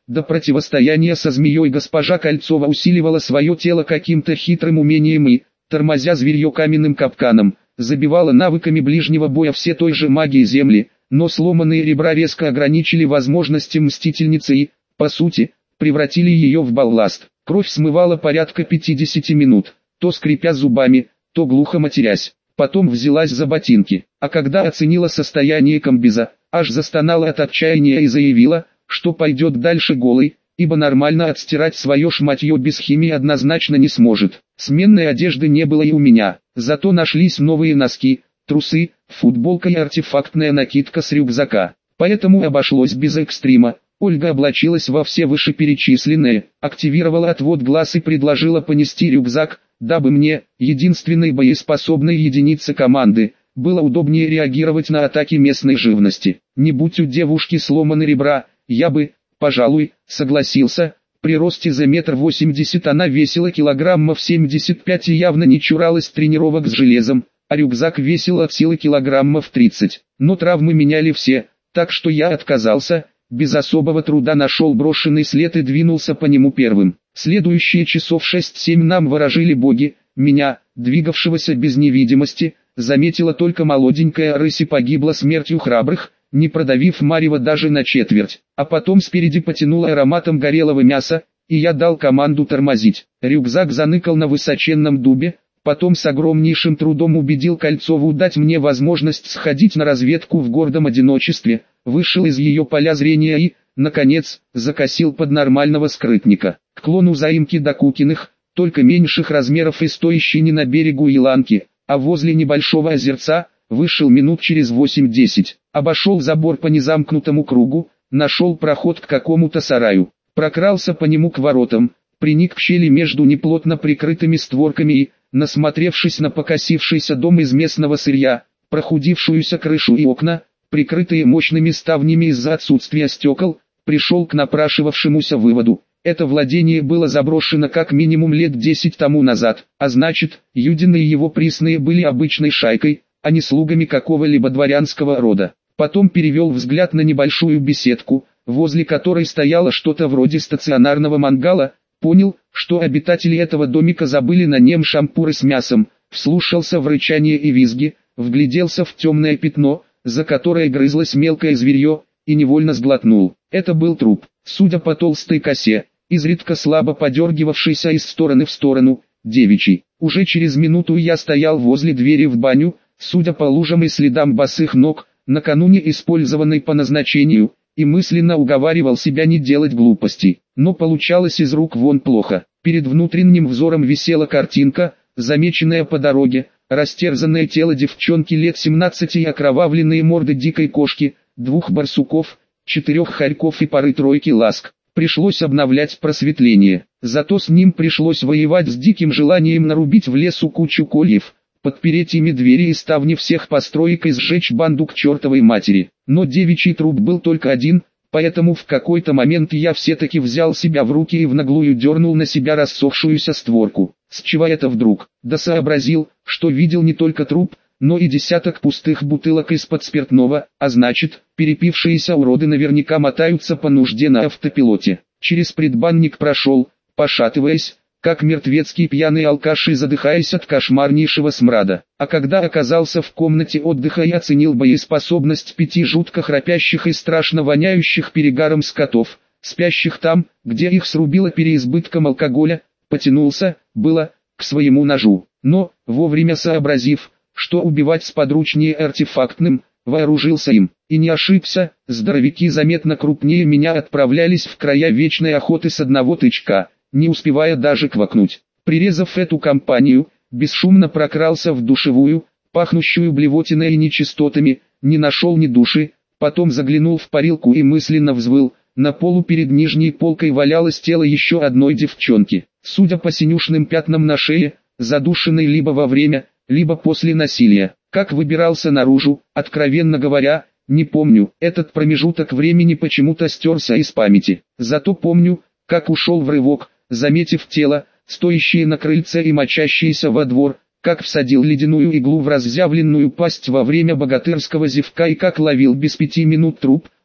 До противостояния со змеей госпожа Кольцова усиливала свое тело каким-то хитрым умением и, тормозя зверье каменным капканом, забивала навыками ближнего боя все той же магии земли, но сломанные ребра резко ограничили возможности мстительницы и, по сути, превратили ее в балласт. Кровь смывала порядка 50 минут, то скрипя зубами, то глухо матерясь. Потом взялась за ботинки, а когда оценила состояние комбеза, аж застонала от отчаяния и заявила, что пойдет дальше голой, ибо нормально отстирать свое шматье без химии однозначно не сможет. Сменной одежды не было и у меня, зато нашлись новые носки, трусы, футболка и артефактная накидка с рюкзака. Поэтому обошлось без экстрима. Ольга облачилась во все вышеперечисленные, активировала отвод глаз и предложила понести рюкзак, дабы мне, единственной боеспособной единице команды, было удобнее реагировать на атаки местной живности. Не будь у девушки сломаны ребра, я бы, пожалуй, согласился. При росте за 1,80 м она весила килограммов 75 и явно не чуралась тренировок с железом, а рюкзак весил от силы килограммов 30. Но травмы меняли все, так что я отказался, без особого труда нашел брошенный след и двинулся по нему первым. Следующие часов 6-7 нам ворожили боги, меня, двигавшегося без невидимости, заметила только молоденькая рысь и погибла смертью храбрых, не продавив марево даже на четверть. А потом спереди потянуло ароматом горелого мяса, и я дал команду тормозить. Рюкзак заныкал на высоченном дубе, потом с огромнейшим трудом убедил Кольцову дать мне возможность сходить на разведку в гордом одиночестве, вышел из ее поля зрения и, наконец, закосил под нормального скрытника. К клону заимки Докукиных, только меньших размеров и стоящий не на берегу Еланки, а возле небольшого озерца, вышел минут через 8-10, обошел забор по незамкнутому кругу, нашел проход к какому-то сараю, прокрался по нему к воротам, приник к щели между неплотно прикрытыми створками и, насмотревшись на покосившийся дом из местного сырья, прохудившуюся крышу и окна, прикрытые мощными ставнями из-за отсутствия стекол, пришел к напрашивавшемуся выводу. Это владение было заброшено как минимум лет 10 тому назад, а значит, Юдины и его присные были обычной шайкой, а не слугами какого-либо дворянского рода. Потом перевел взгляд на небольшую беседку, возле которой стояло что-то вроде стационарного мангала, понял, что обитатели этого домика забыли на нем шампуры с мясом, вслушался в рычание и визги, вгляделся в темное пятно, за которое грызлось мелкое зверье, и невольно сглотнул. Это был труп, судя по толстой косе, изредка слабо подергивавшийся из стороны в сторону, девичий. Уже через минуту я стоял возле двери в баню, судя по лужам и следам босых ног, накануне использованной по назначению, и мысленно уговаривал себя не делать глупостей. Но получалось из рук вон плохо. Перед внутренним взором висела картинка, замеченная по дороге, растерзанное тело девчонки лет 17 и окровавленные морды дикой кошки, 2 барсуков, 4 хорьков и пары-тройки ласк. Пришлось обновлять просветление. Зато с ним пришлось воевать с диким желанием нарубить в лесу кучу кольев, подпереть ими двери и ставни всех построек и сжечь банду к чертовой матери. Но девичий труп был только один, поэтому в какой-то момент я все-таки взял себя в руки и в наглую дернул на себя рассохшуюся створку. С чего это вдруг? Да сообразил, что видел не только труп, но и десяток пустых бутылок из-под спиртного, а значит, перепившиеся уроды наверняка мотаются по нужде на автопилоте. Через предбанник прошел, пошатываясь, как мертвецкий пьяный алкаш и задыхаясь от кошмарнейшего смрада. А когда оказался в комнате отдыха и оценил боеспособность 5 жутко храпящих и страшно воняющих перегаром скотов, спящих там, где их срубило переизбытком алкоголя, потянулся, было, к своему ножу. Но, вовремя сообразив, что убивать сподручнее артефактным, вооружился им. И не ошибся, здоровяки заметно крупнее меня отправлялись в края вечной охоты с одного тычка, не успевая даже квакнуть. Прирезав эту компанию, бесшумно прокрался в душевую, пахнущую блевотиной и нечистотами, не нашел ни души, потом заглянул в парилку и мысленно взвыл. На полу перед нижней полкой валялось тело еще одной девчонки. Судя по синюшным пятнам на шее, задушенной либо во время, либо после насилия. Как выбирался наружу, откровенно говоря, не помню. Этот промежуток времени почему-то стерся из памяти. Зато помню, как ушел в рывок, заметив тело, стоящее на крыльце и мочащееся во двор, как всадил ледяную иглу в разъявленную пасть во время богатырского зевка и как ловил без 5 минут труп,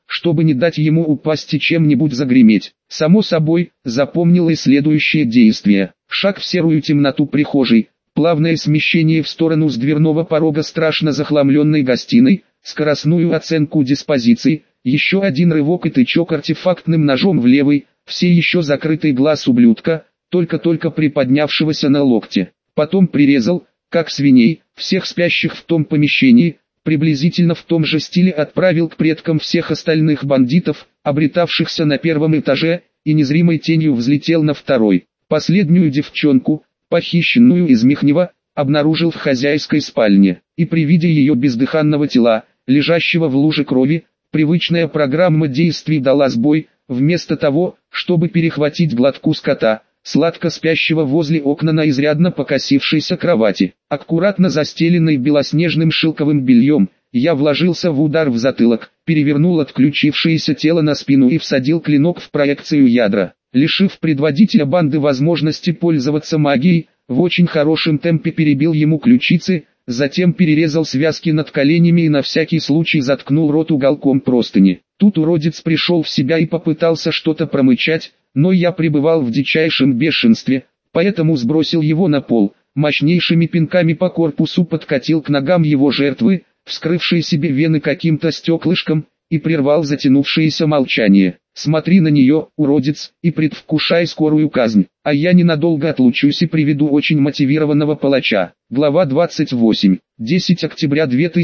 чтобы не дать ему упасть и чем-нибудь загреметь. Само собой, запомнила и следующее действие. Шаг в серую темноту прихожей, плавное смещение в сторону с дверного порога страшно захламленной гостиной, скоростную оценку диспозиций, еще один рывок и тычок артефактным ножом в левый, все еще закрытый глаз ублюдка, только-только приподнявшегося на локте. Потом прирезал, как свиней, всех спящих в том помещении, приблизительно в том же стиле отправил к предкам всех остальных бандитов, обретавшихся на первом этаже, и незримой тенью взлетел на второй. Последнюю девчонку, похищенную из Михнева, обнаружил в хозяйской спальне, и при виде ее бездыханного тела, лежащего в луже крови, привычная программа действий дала сбой. Вместо того, чтобы перехватить глотку скота, сладко спящего возле окна на изрядно покосившейся кровати, аккуратно застеленной белоснежным шелковым бельем, я вложился в удар в затылок, перевернул отключившееся тело на спину и всадил клинок в проекцию ядра, лишив предводителя банды возможности пользоваться магией, в очень хорошем темпе перебил ему ключицы, затем перерезал связки над коленями и на всякий случай заткнул рот уголком простыни. Тут уродец пришел в себя и попытался что-то промычать, но я пребывал в дичайшем бешенстве, поэтому сбросил его на пол, мощнейшими пинками по корпусу подкатил к ногам его жертвы, вскрывшей себе вены каким-то стеклышком, и прервал затянувшееся молчание. «Смотри на нее, уродец, и предвкушай скорую казнь, а я ненадолго отлучусь и приведу очень мотивированного палача». Глава 28. 10 октября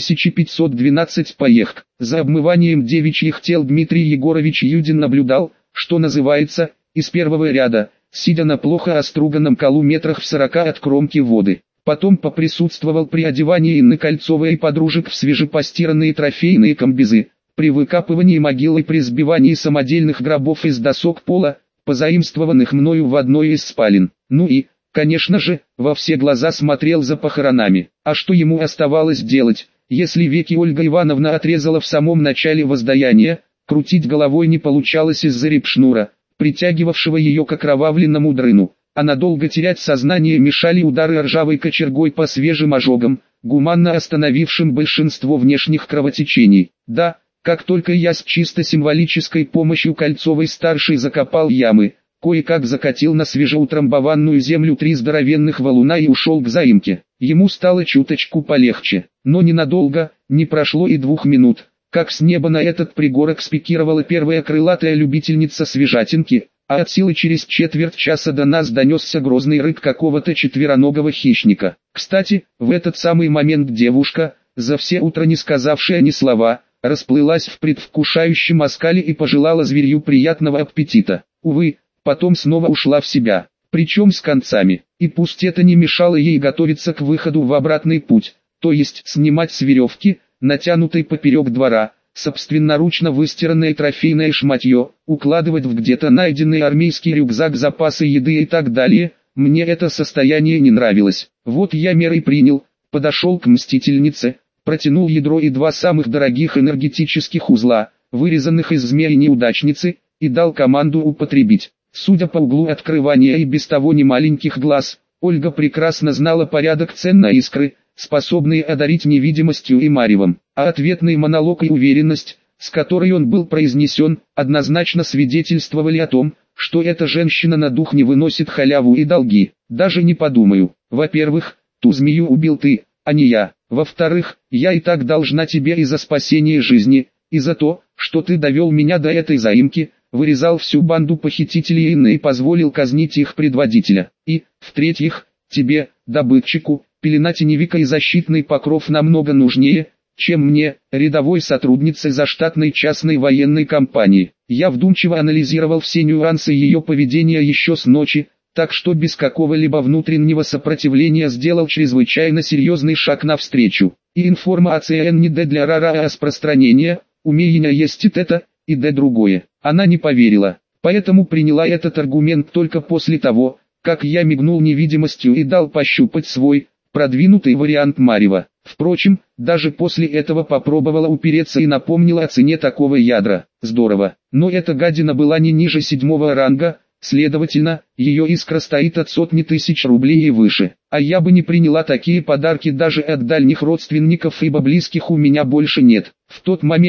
2512. Поехк. За обмыванием девичьих тел Дмитрий Егорович Юдин наблюдал, что называется, из первого ряда, сидя на плохо оструганном колу метрах в 40 от кромки воды. Потом поприсутствовал при одевании Инны Кольцовой и подружек в свежепостиранные трофейные комбезы, при выкапывании могил и при сбивании самодельных гробов из досок пола, позаимствованных мною в одной из спален. Ну и, конечно же, во все глаза смотрел за похоронами. А что ему оставалось делать, если веки Ольга Ивановна отрезала в самом начале воздаяния, крутить головой не получалось из-за репшнура, притягивавшего ее к окровавленному дрыну, а надолго терять сознание мешали удары ржавой кочергой по свежим ожогам, гуманно остановившим большинство внешних кровотечений. Да, как только я с чисто символической помощью Кольцовой-старшей закопал ямы, кое-как закатил на свежеутрамбованную землю 3 здоровенных валуна и ушел к заимке. Ему стало чуточку полегче, но ненадолго, не прошло и 2 минут, как с неба на этот пригорок спикировала первая крылатая любительница свежатинки, а от силы через четверть часа до нас донесся грозный рык какого-то четвероногого хищника. Кстати, в этот самый момент девушка, за все утро не сказавшая ни слова, расплылась в предвкушающем оскале и пожелала зверью приятного аппетита. Увы, потом снова ушла в себя, причем с концами, и пусть это не мешало ей готовиться к выходу в обратный путь, то есть снимать с веревки, натянутой поперек двора, собственноручно выстиранное трофейное шматье, укладывать в где-то найденный армейский рюкзак запасы еды и так далее, мне это состояние не нравилось. Вот я меры принял, подошел к мстительнице, протянул ядро и 2 самых дорогих энергетических узла, вырезанных из змеи-неудачницы, и дал команду употребить. Судя по углу открывания и без того немаленьких глаз, Ольга прекрасно знала порядок цен на искры, способные одарить невидимостью и маревом, а ответный монолог и уверенность, с которой он был произнесен, однозначно свидетельствовали о том, что эта женщина на дух не выносит халяву и долги. Даже не подумаю. Во-первых, ту змею убил ты, а не я. Во-вторых, я и так должна тебе и за спасение жизни, и за то, что ты довел меня до этой заимки, вырезал всю банду похитителей Инны и позволил казнить их предводителя. И, в-третьих, тебе, добытчику, пелена теневика и защитный покров намного нужнее, чем мне, рядовой сотруднице заштатной частной военной компании. Я вдумчиво анализировал все нюансы ее поведения еще с ночи, так что без какого-либо внутреннего сопротивления сделал чрезвычайно серьезный шаг навстречу. И информация не для распространения, умения есть это, и другое. Она не поверила, поэтому приняла этот аргумент только после того, как я мигнул невидимостью и дал пощупать свой, продвинутый вариант марева. Впрочем, даже после этого попробовала упереться и напомнила о цене такого ядра. Здорово, но эта гадина была не ниже 7-го ранга, следовательно, ее искра стоит от сотни тысяч рублей и выше. А я бы не приняла такие подарки даже от дальних родственников, ибо близких у меня больше нет. В тот момент,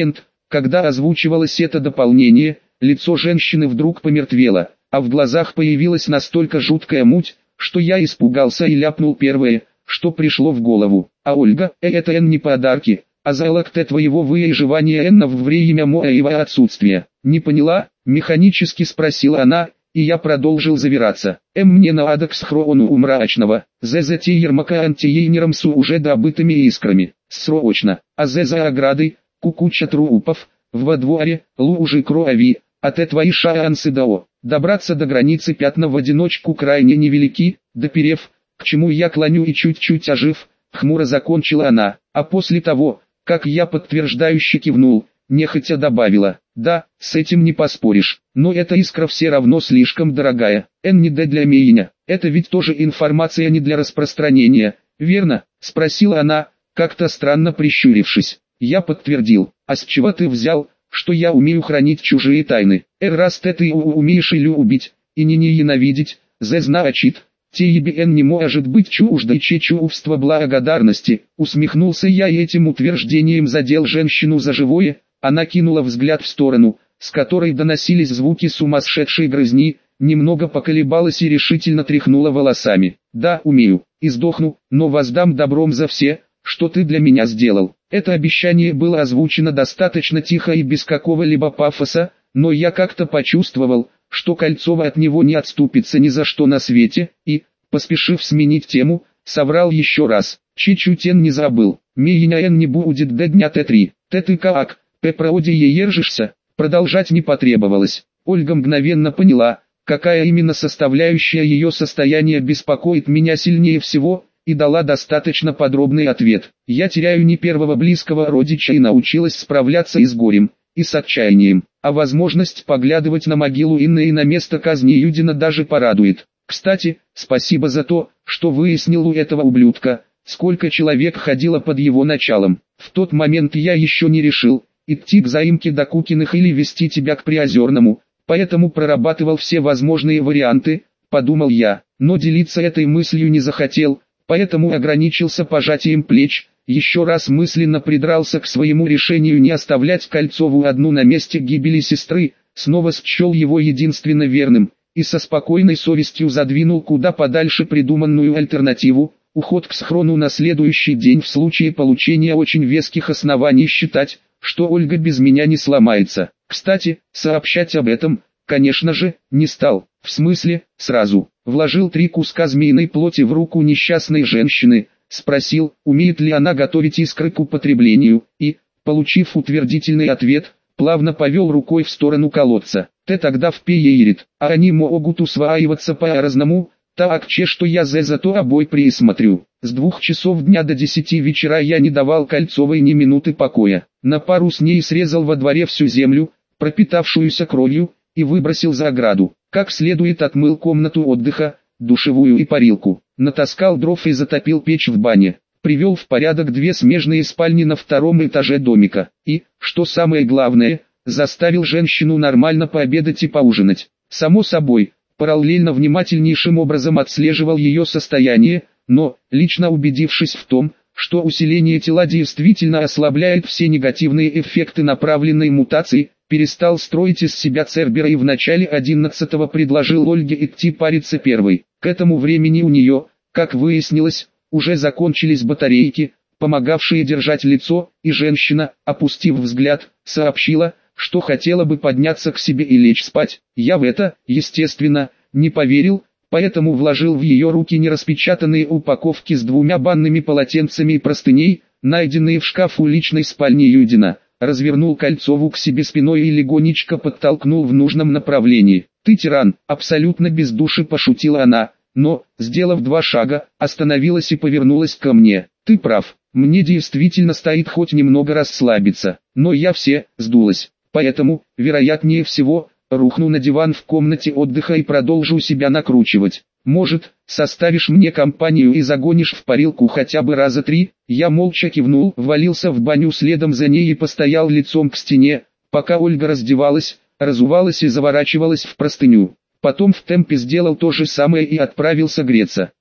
Когда озвучивалось это дополнение, лицо женщины вдруг помертвело, а в глазах появилась настолько жуткая муть, что я испугался и ляпнул первое, что пришло в голову. А Ольга, это не подарки, а залог твоего выживания во время моего отсутствия. Не поняла? Механически спросила она, и я продолжил завираться. Мне надо к схрону у мрачного, за Ермака антиейнером с уже добытыми искрами. Срочно, а за оградой, куча трупов, во дворе, лужи крови, от твои шансы добраться до границы пятна в одиночку крайне невелики, доперев, к чему я клоню и чуть-чуть ожив, хмуро закончила она, а после того, как я подтверждающе кивнул, нехотя добавила, да, с этим не поспоришь, но эта искра все равно слишком дорогая, не для меня, это ведь тоже информация не для распространения, верно, спросила она, как-то странно прищурившись. Я подтвердил, а с чего ты взял, что я умею хранить чужие тайны? Раз ты умеешь и любить, и не ненавидеть, значит, тебе не может быть чуждо чувство благодарности. Усмехнулся я и этим утверждением задел женщину за живое, она кинула взгляд в сторону, с которой доносились звуки сумасшедшей грызни, немного поколебалась и решительно тряхнула волосами. Да, умею, и сдохну, но воздам добром за все, что ты для меня сделал. Это обещание было озвучено достаточно тихо и без какого-либо пафоса, но я как-то почувствовал, что Кольцова от него не отступится ни за что на свете, и, поспешив сменить тему, соврал еще раз. Чуть-чуть не забыл, меня не будет до дня Т3. Ты как, правде ержишься? Продолжать не потребовалось. Ольга мгновенно поняла, какая именно составляющая ее состояния беспокоит меня сильнее всего, и дала достаточно подробный ответ. Я теряю не первого близкого родича и научилась справляться и с горем, и с отчаянием, а возможность поглядывать на могилу Инны и на место казни Юдина даже порадует. Кстати, спасибо за то, что выяснил у этого ублюдка, сколько человек ходило под его началом. В тот момент я еще не решил, идти к заимке до Кукиных или вести тебя к Приозерному, поэтому прорабатывал все возможные варианты, подумал я, но делиться этой мыслью не захотел, поэтому ограничился пожатием плеч, еще раз мысленно придрался к своему решению не оставлять Кольцову одну на месте гибели сестры, снова счел его единственно верным, и со спокойной совестью задвинул куда подальше придуманную альтернативу, уход к схрону на следующий день в случае получения очень веских оснований считать, что Ольга без меня не сломается. Кстати, сообщать об этом, конечно же, не стал, в смысле, сразу. Вложил 3 куска змеиной плоти в руку несчастной женщины, спросил, умеет ли она готовить искры к употреблению, и, получив утвердительный ответ, плавно повел рукой в сторону колодца. Ты тогда в пеерит, а они могут усваиваться по-разному, так что я зато обой присмотрю. С 2 часов дня до 10 вечера я не давал Кольцовой ни минуты покоя. На пару с ней срезал во дворе всю землю, пропитавшуюся кровью, и выбросил за ограду. Как следует отмыл комнату отдыха, душевую и парилку. Натаскал дров и затопил печь в бане. Привел в порядок 2 смежные спальни на 2-м этаже домика. И, что самое главное, заставил женщину нормально пообедать и поужинать. Само собой, параллельно внимательнейшим образом отслеживал ее состояние, но, лично убедившись в том, что усиление тела действительно ослабляет все негативные эффекты направленной мутации, перестал строить из себя Цербера и в начале 11-го предложил Ольге идти париться первой. К этому времени у нее, как выяснилось, уже закончились батарейки, помогавшие держать лицо, и женщина, опустив взгляд, сообщила, что хотела бы подняться к себе и лечь спать. Я в это, естественно, не поверил, поэтому вложил в ее руки нераспечатанные упаковки с 2 банными полотенцами и простыней, найденные в шкафу личной спальни Юдина. Развернул Кольцову к себе спиной и легонечко подтолкнул в нужном направлении. «Ты тиран», абсолютно без души пошутила она, но, сделав 2 шага, остановилась и повернулась ко мне. «Ты прав, мне действительно стоит хоть немного расслабиться, но я сдулась, поэтому, вероятнее всего, рухну на диван в комнате отдыха и продолжу себя накручивать. Может, составишь мне компанию и загонишь в парилку хотя бы раза 3?» Я молча кивнул, ввалился в баню следом за ней и постоял лицом к стене, пока Ольга раздевалась, разувалась и заворачивалась в простыню. Потом в темпе сделал то же самое и отправился греться.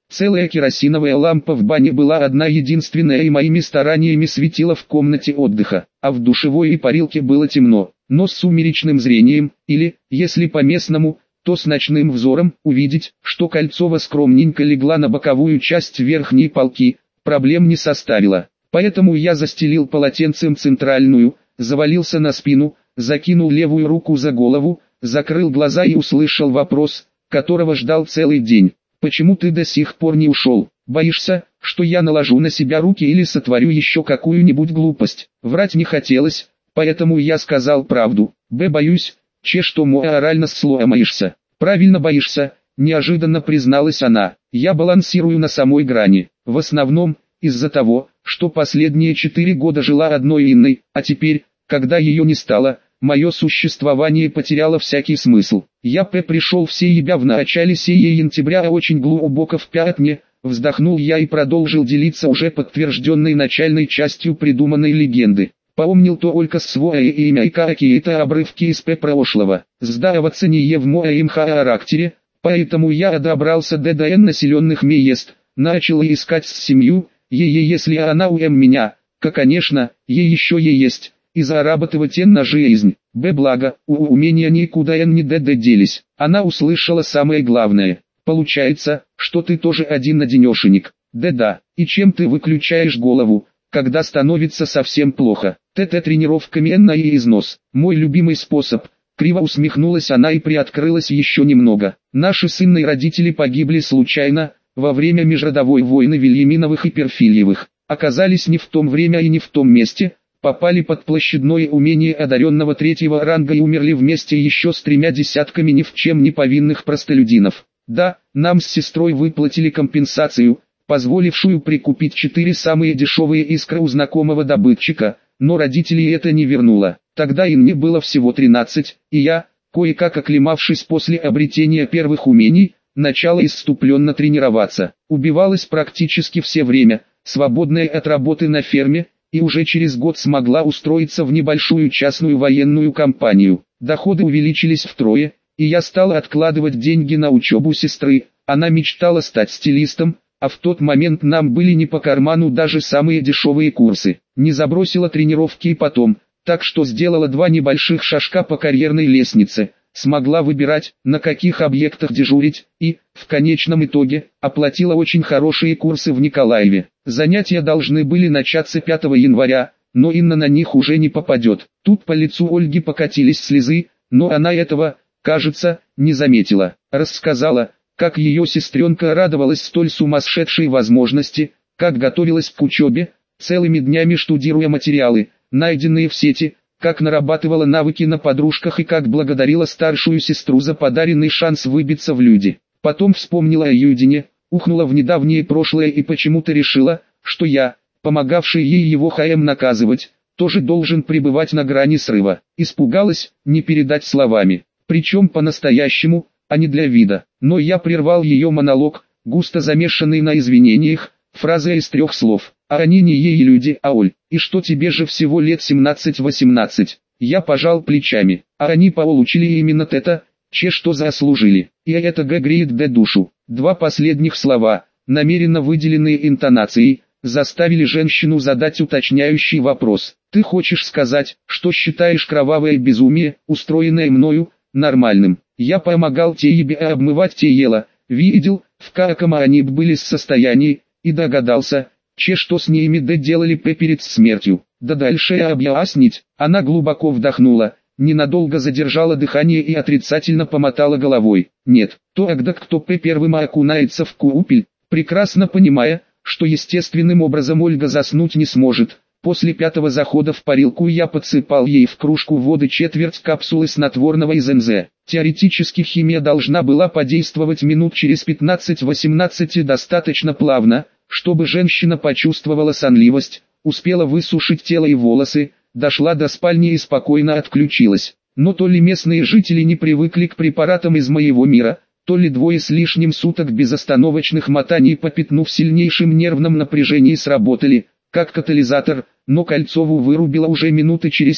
Целая керосиновая лампа в бане была одна единственная и моими стараниями светила в комнате отдыха, а в душевой и парилке было темно, но с сумеречным зрением, или, если по-местному, то с ночным взором, увидеть, что Кольцова скромненько легла на боковую часть верхней полки, проблем не составило. Поэтому я застелил полотенцем центральную, завалился на спину, закинул левую руку за голову, закрыл глаза и услышал вопрос, которого ждал целый день. «Почему ты до сих пор не ушел? Боишься, что я наложу на себя руки или сотворю еще какую-нибудь глупость?» Врать не хотелось, поэтому я сказал правду. Боюсь, что морально сломаешься». «Правильно боишься», неожиданно призналась она. «Я балансирую на самой грани, в основном, из-за того, что последние 4 года жила одной Инной, а теперь, когда ее не стало, мое существование потеряло всякий смысл. Я пришел в себя в начале января очень глубоко в пятне, вздохнул я и продолжил делиться уже подтвержденной начальной частью придуманной легенды. Помнил только свое имя и какие-то обрывки из прошлого. Сдаваться не в моем характере, поэтому я добрался до населенных мест, начал искать семью, если она у меня, конечно, еще есть, и зарабатывать на жизнь. Благо, у меня никуда не делись. Она услышала самое главное. Получается, что ты тоже один-одинешенек. Да, и чем ты выключаешь голову, когда становится совсем плохо? Тренировками на и износ. Мой любимый способ. Криво усмехнулась она и приоткрылась еще немного. Наши с Инной родители погибли случайно, во время межродовой войны Вильяминовых и Перфильевых. Оказались не в том время и не в том месте, попали под площадное умение одаренного 3-го ранга и умерли вместе еще с 3 десятками ни в чем не повинных простолюдинов. Да, нам с сестрой выплатили компенсацию, позволившую прикупить 4 самые дешевые искры у знакомого добытчика, но родителей это не вернуло. Тогда и мне было всего 13, и я, кое-как оклемавшись после обретения первых умений, начала исступленно тренироваться. Убивалась практически все время, свободное от работы на ферме, и уже через год смогла устроиться в небольшую частную военную компанию. Доходы увеличились втрое, и я стал откладывать деньги на учебу сестры. Она мечтала стать стилистом, а в тот момент нам были не по карману даже самые дешевые курсы. Не забросила тренировки и потом, так что сделала 2 небольших шажка по карьерной лестнице. Смогла выбирать, на каких объектах дежурить, и, в конечном итоге, оплатила очень хорошие курсы в Николаеве. Занятия должны были начаться 5 января, но Инна на них уже не попадет. Тут по лицу Ольги покатились слезы, но она этого, кажется, не заметила. Рассказала, как ее сестренка радовалась столь сумасшедшей возможности, как готовилась к учебе, целыми днями штудируя материалы, найденные в сети, как нарабатывала навыки на подружках и как благодарила старшую сестру за подаренный шанс выбиться в люди. Потом вспомнила о Юдине, ухнула в недавнее прошлое и почему-то решила, что я, помогавший ей его наказывать, тоже должен пребывать на грани срыва. Испугалась, не передать словами, причем по-настоящему, а не для вида. Но я прервал ее монолог, густо замешанный на извинениях, фразой из 3 слов. «А они не ей люди, а Оль, и что тебе же всего лет 17-18?» Я пожал плечами. «А они получили именно это, что заслужили. И это греет душу». 2 последних слова, намеренно выделенные интонацией, заставили женщину задать уточняющий вопрос. «Ты хочешь сказать, что считаешь кровавое безумие, устроенное мною, нормальным?» Я помогал тебе обмывать тело, видел, в каком они были состоянии, и догадался, что с ними делали перед смертью. Да дальше объяснить. Она глубоко вдохнула, ненадолго задержала дыхание и отрицательно помотала головой. Нет, тогда кто первым окунается в купель, прекрасно понимая, что естественным образом Ольга заснуть не сможет. После 5-го захода в парилку я подсыпал ей в кружку воды четверть капсулы снотворного из НЗ. Теоретически химия должна была подействовать минут через 15-18 достаточно плавно, чтобы женщина почувствовала сонливость, успела высушить тело и волосы, дошла до спальни и спокойно отключилась. Но то ли местные жители не привыкли к препаратам из моего мира, то ли 2 с лишним суток безостановочных мотаний по пятну в сильнейшем нервном напряжении сработали, как катализатор, но Кольцову вырубила уже минуты через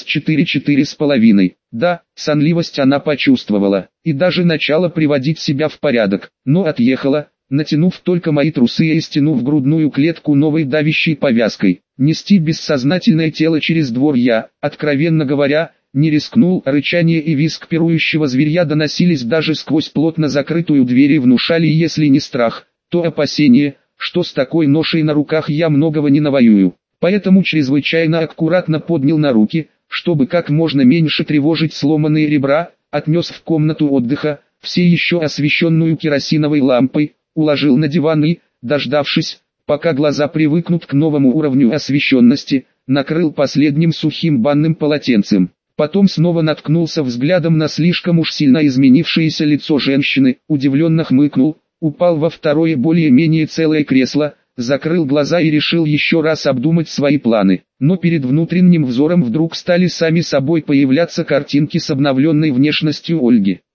4-4,5. Да, сонливость она почувствовала, и даже начала приводить себя в порядок, но отъехала, натянув только мои трусы и стянув грудную клетку новой давящей повязкой. Нести бессознательное тело через двор я, откровенно говоря, не рискнул. Рычание и визг пирующего зверя доносились даже сквозь плотно закрытую дверь и внушали, если не страх, то опасение, что с такой ношей на руках я многого не навоюю. Поэтому чрезвычайно аккуратно поднял на руки, чтобы как можно меньше тревожить сломанные ребра, отнес в комнату отдыха, все еще освещенную керосиновой лампой, уложил на диван и, дождавшись, пока глаза привыкнут к новому уровню освещенности, накрыл последним сухим банным полотенцем. Потом снова наткнулся взглядом на слишком уж сильно изменившееся лицо женщины, удивленно хмыкнул, упал во второе более-менее целое кресло, закрыл глаза и решил еще раз обдумать свои планы. Но перед внутренним взором вдруг стали сами собой появляться картинки с обновленной внешностью Ольги.